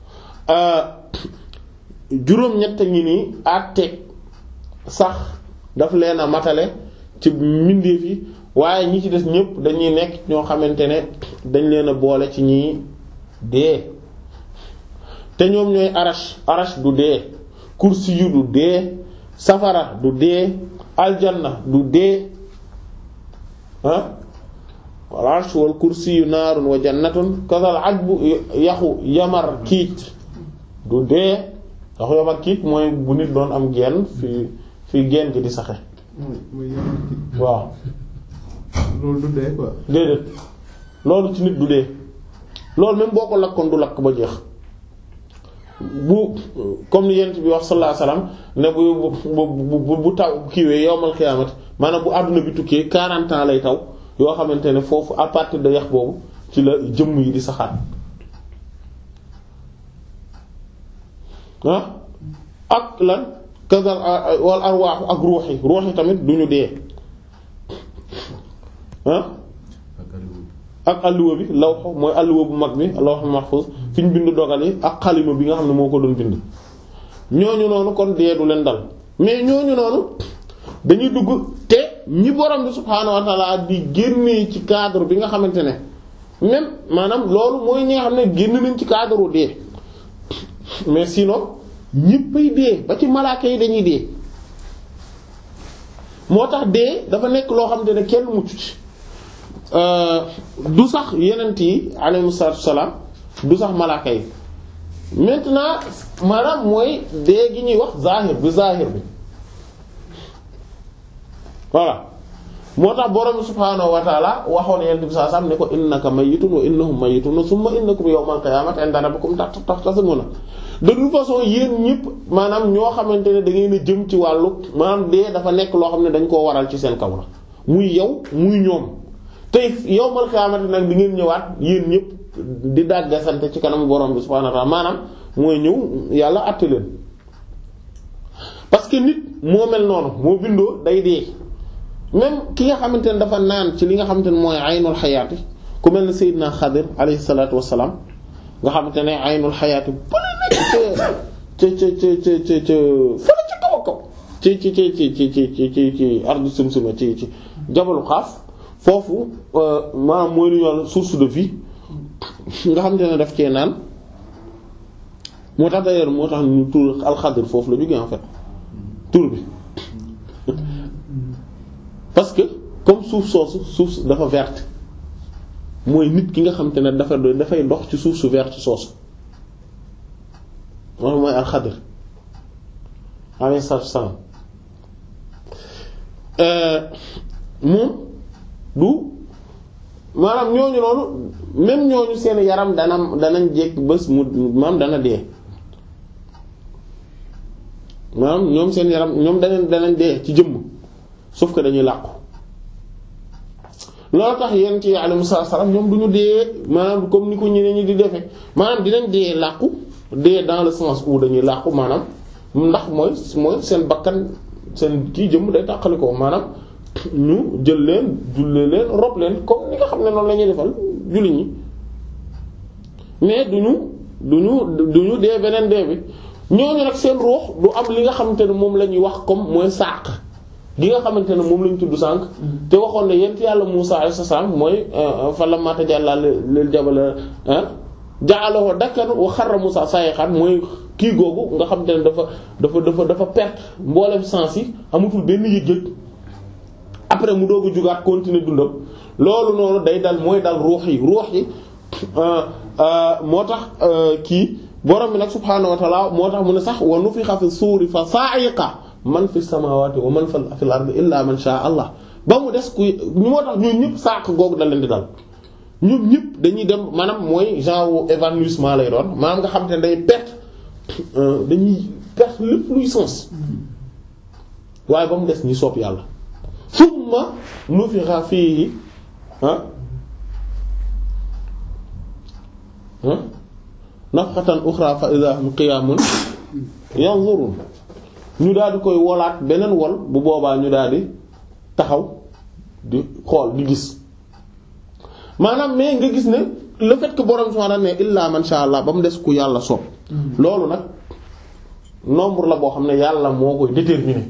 juróom-ñett ngi nii àtteeg sax daf leen a matale ci mbindeef yi waaye ñi ci des ñëpp dañuy nekk ñoo xamante ne dañ leen a boole ci ñi dee te ñoom ñooy arash arash du dee kursi yu du dee safara du dee aljanna du dee ah wal arsh wal kursi yu naarun wa jannatun kasal ajbu yaxu yamar kiic du dee yaxu yamar kiic mooy bu nit doon am genn fi fi genn gi di saxe waaw loolu du dee quoi. déedéet loolu ci nit du dee loolu même boo ko lakkoon du lakk ba jeex bu comme ni yent bi wax sallallahu alayhi wasallam ne bu bu bu taw kiiwee yowmal xiyaamati maanaam bu àdduna bi tukkee quarante ans lay taw yoo xamante ne foofu à partir de yax boobu ci la jëmm yi di saxaat ah ak lan kazal wal arwaaxu ak ruux yi ruux yi tamit duñu dee ah ak alluwa bi lawx mooy alluwa bu mag bi lawh mahfuz fi ñu bind dogal yi ak xalima bi nga xam ne moo ko doon bind ñooñu noonu kon dee du leen dal mais ñooñu noonu dañuy dugg te ñi borom bi subhaanahu wa ta'ala di génnee ci cadre bi nga xamante ne même maanaam loolu mooy ñi nga xam ne génn nañ ci cadre wu dee mais sinon ñëppay dee ba ci malaaka yi dañuy dee moo tax dee dafa nekk loo xamante ne kenn mucc ci du sax yenent yi alayhimu salaatu wassalaam du sax malaaka yi maintenant maanaam mooy dee gi ñuy wax zahir bi zahir bi voilà moo tax borom subhaanahu wa ta'ala waxoon yenent bi sallallahu alayhi wasallam ne ko innaka mayyitun wa innahum mayyitun thumma innakum yawmal qiyaamati 'inda rabbikum taxtasimuuna de toute façon yéen ñëpp maanaam ñoo xamante ne da ngeen a jëm ci wàllu maanaam dee dafa nekk loo xam ne dañ koo waral ci seen kaw la muy yow muy ñoom tey yawmal qiyaamati nag di ngeen ñëwaat yéen ñëpp di dàggasante ci kanam borom bi subhaanahu wa ta'ala maanaam mooy ñëw yàlla àtte leen parce que nit moo mel noonu moo bindoo day dee même ki nga xamante ne dafa naan ci li nga xamante ne mooy aynul xayaati ku mel ne Seydina Xadir alayhi salaatu wassalaam nga xamante ne aynul xayaati bële nekk ca ca ca ca ca ca fële ca kaw a kaw ci ci ci ci ci ci ci ci ci ardu sumsuma ci ci jabalu xaaf foofu maanaam mooy lu ñu source de vie nga xamante ne daf cee naan moo tax d'ailleurs moo tax ñu tur alxadir foofu la jógee en fait tur bi parce que comme suuf soosu suuf dafa verte mooy nit ki nga xamante ne dafa dafay dox ci suuf su verte soosu moom mooy alxadir alayhi salaam moom du maanaam ñooñu noonu même ñooñu seen yaram dana danañ jekk bés mu maam dana dee maanaam ñoom seen yaram ñoom danañ danañ dee ci jëmm sauf que dañuy làqu loolu tax yéen ci alayhi salaam ñoom du ñu dee maanaam comme ni ko ñeneen ñi di defee maanaam dinañ dee làqu dee dans le sens où dañuy làqu maanaam ndax mooy mooy seen bakkan seen kii jëmm day tàqali ko maanaam ñu jël leen jullee leen rob leen comme ni nga xam ne noonu la ñuy defal julli ñi mais duñu duñu duñu dee beneen dee bi ñooñu nag seen ruux du am li nga xamante ne moom la ñuy wax comme mooy sàq gi nga xamante ne moom la ñu tudd sànq te waxoon ne yent yàlla Muusaa alayhi salaam mooy falammaa tajallaa lil jabali ja'alahu dakkan wa xarra Muusaa sa'iqan mooy kii googu nga xamante ne dafa dafa dafa dafa perte mboolem sens yi amatul benn yëg-yëg après mu doog a jugaat continuer dundam loolu noonu day dal mooy dal ruux yi ruux yi moo tax kii borom bi nag subhaanahu wa ta'ala moo tax mu ne sax wa nufixa fi suuri fa sa'iqa man fi samawati wa man fil ardi illa man sha Allah ba mu des ku moo tax ñun ñëpp saaq googu da leen di dal ñun ñëpp dañuy dem maanaam mooy genre évanouissement lay doon maanaam nga xam te ne day perte dañuy perte lépp luy sens waaye ba mu des ñi soob yàlla summa nufixa fiihi ah ah nafxatan uxra fa idha hum qiyaamun yanzurun ñu daal di koy wolaat beneen wol bu boobaa ñu daal di taxaw di xool di gis maanaam mais nga gis ne le fait que borom subhaanahu ne illaa man sha Allah ba mu des ku yàlla soob loolu nag nombre la boo xam ne yàlla moo koy déterminer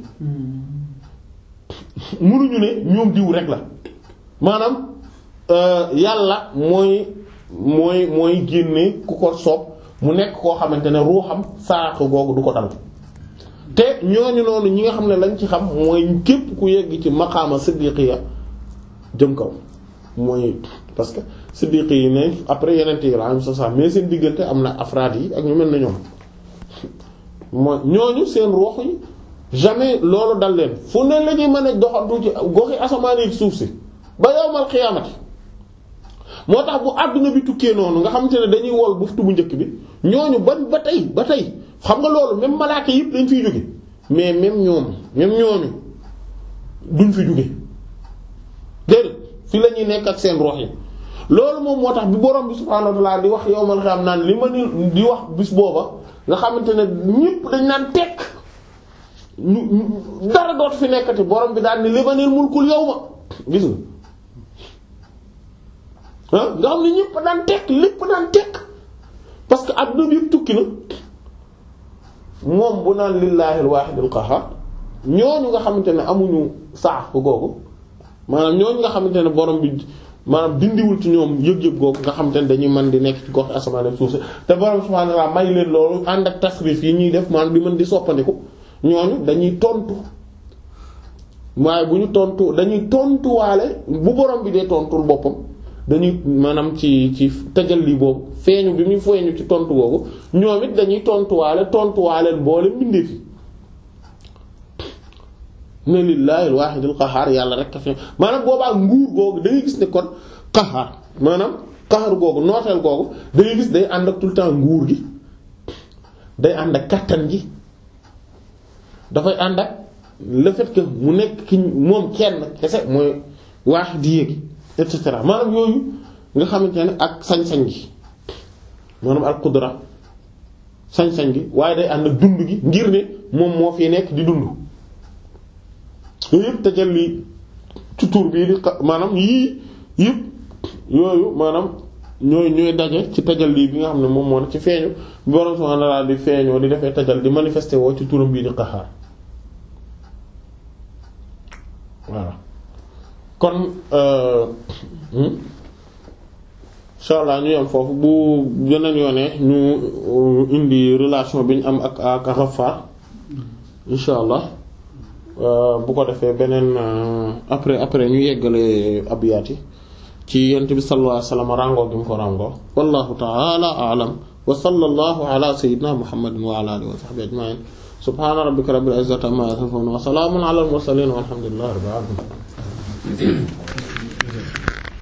mënuñu ne ñoom diw rek la maanaam yàlla mooy mooy mooy génne ku ko soob mu nekk koo xamante ne ruuxam saaq googu du ko dal te ñooñu noonu ñi nga xam ne lañ ci xam mooy képp ku yegg ci maqaama siddiqiya jëm kaw mooy parce que siddiqi yi ne après yeneen yi la am sa sa mais seen diggante am na afraad yi ak ñu mel na ñoom mooy ñooñu seen ruux yi jamais loolu dal leen fu ne la ñuy mën a doxantu ci goxi asamaan yi suuf si ba yawmal xiyaamati moo tax bu àdduna bi tukkee noonu nga xamante ne dañuy wol buftu bu njëkk bi ñooñu ban ba tey ba tey xam nga loolu même malaaka yëpp dañ fiy jóge mais même ñoom même ñooñu duñ fi jóge déedéet fi la ñuy nekk ak seen ruux yi loolu moom moo tax bi borom bi subhaanahu wa ta'aala di wax yawmal xiyaam naan li ma ni di wax bis booba nga xamante ne ñëpp dañ naan tekk ñu dara dootu fi nekkati borom bi daal ni limanil mulkul yawma gis nga ah nga xam ne ñëpp daan tekk lépp daan tekk parce que adduna bi yëpp tukki na moom bu naan lillaahil waahidil qahhaar ñooñu nga xamante ne amuñu saax ko googu maanaam ñooñu nga xamante ne borom bi maanaam dindiwul ci ñoom yëg-yëg googu nga xamante ne dañuy mën di nekk ci gox asamaan ak suuf si te borom subhaanahu wa ta'aala may leen loolu ànd ak tasrif yi ñuy def maanaam di mën di soppandiku ñooñu dañuy tontu waaye bu ñu tontu dañuy tontuwaale bu borom bi dee tontul boppam dañuy maanaam ci ci tajalli boobu feeñu bi muy feeñu ci tontu boobu ñoom it dañuy tontuwaale tontuwaale boole mbindee fi ne lillahi al-wahidil qahhar yàlla rek a fi maanaam boobaa nguur googu da ngay gis ne kon qahhar maanaam qahhar googu nooteel googu da ngay gis day ànd ak tout le temps nguur gi day ànd ak kattan gi dafay ànd ak le fait que mu nekk ki moom kenn kese mooy wahidiyya gi et cetera maanaam yooyu nga xamante ne ak sañ-sañ gi maanaam al qudra sañ-sañ gi waaye day ànd ak dund gi ngir ne moom moo fi nekk di dund yooyu yëpp tajalli ci tur bii di maanaam yii yëpp yooyu maanaam ñooy ñooy daje ci tajalli bi nga xam ne moom moo ci feeñu borom subhaanahu wa ta'aala di feeñoo di defee tajal di manifesté woo ci turam bii di qahhaar voilà kon insha Allah ñu yem foofu bu beneen yoonee ñu indi relation bi ñu am ak ak Ghaffar insha Allah bu ko defee beneen après après ñu yeggale abyaat yi ci yonent bi sallallahu alayhi wasallam rango gi mu ko rango wallahu ta'ala a'lam wa sallallahu ala sayyidina muhammadin wa ala alihi wa sahbihi ajma'in subhaana rabbika rabbil izzati amma yasifun wa salaamun alal mursaliin walhamdulillahi rabbil alamin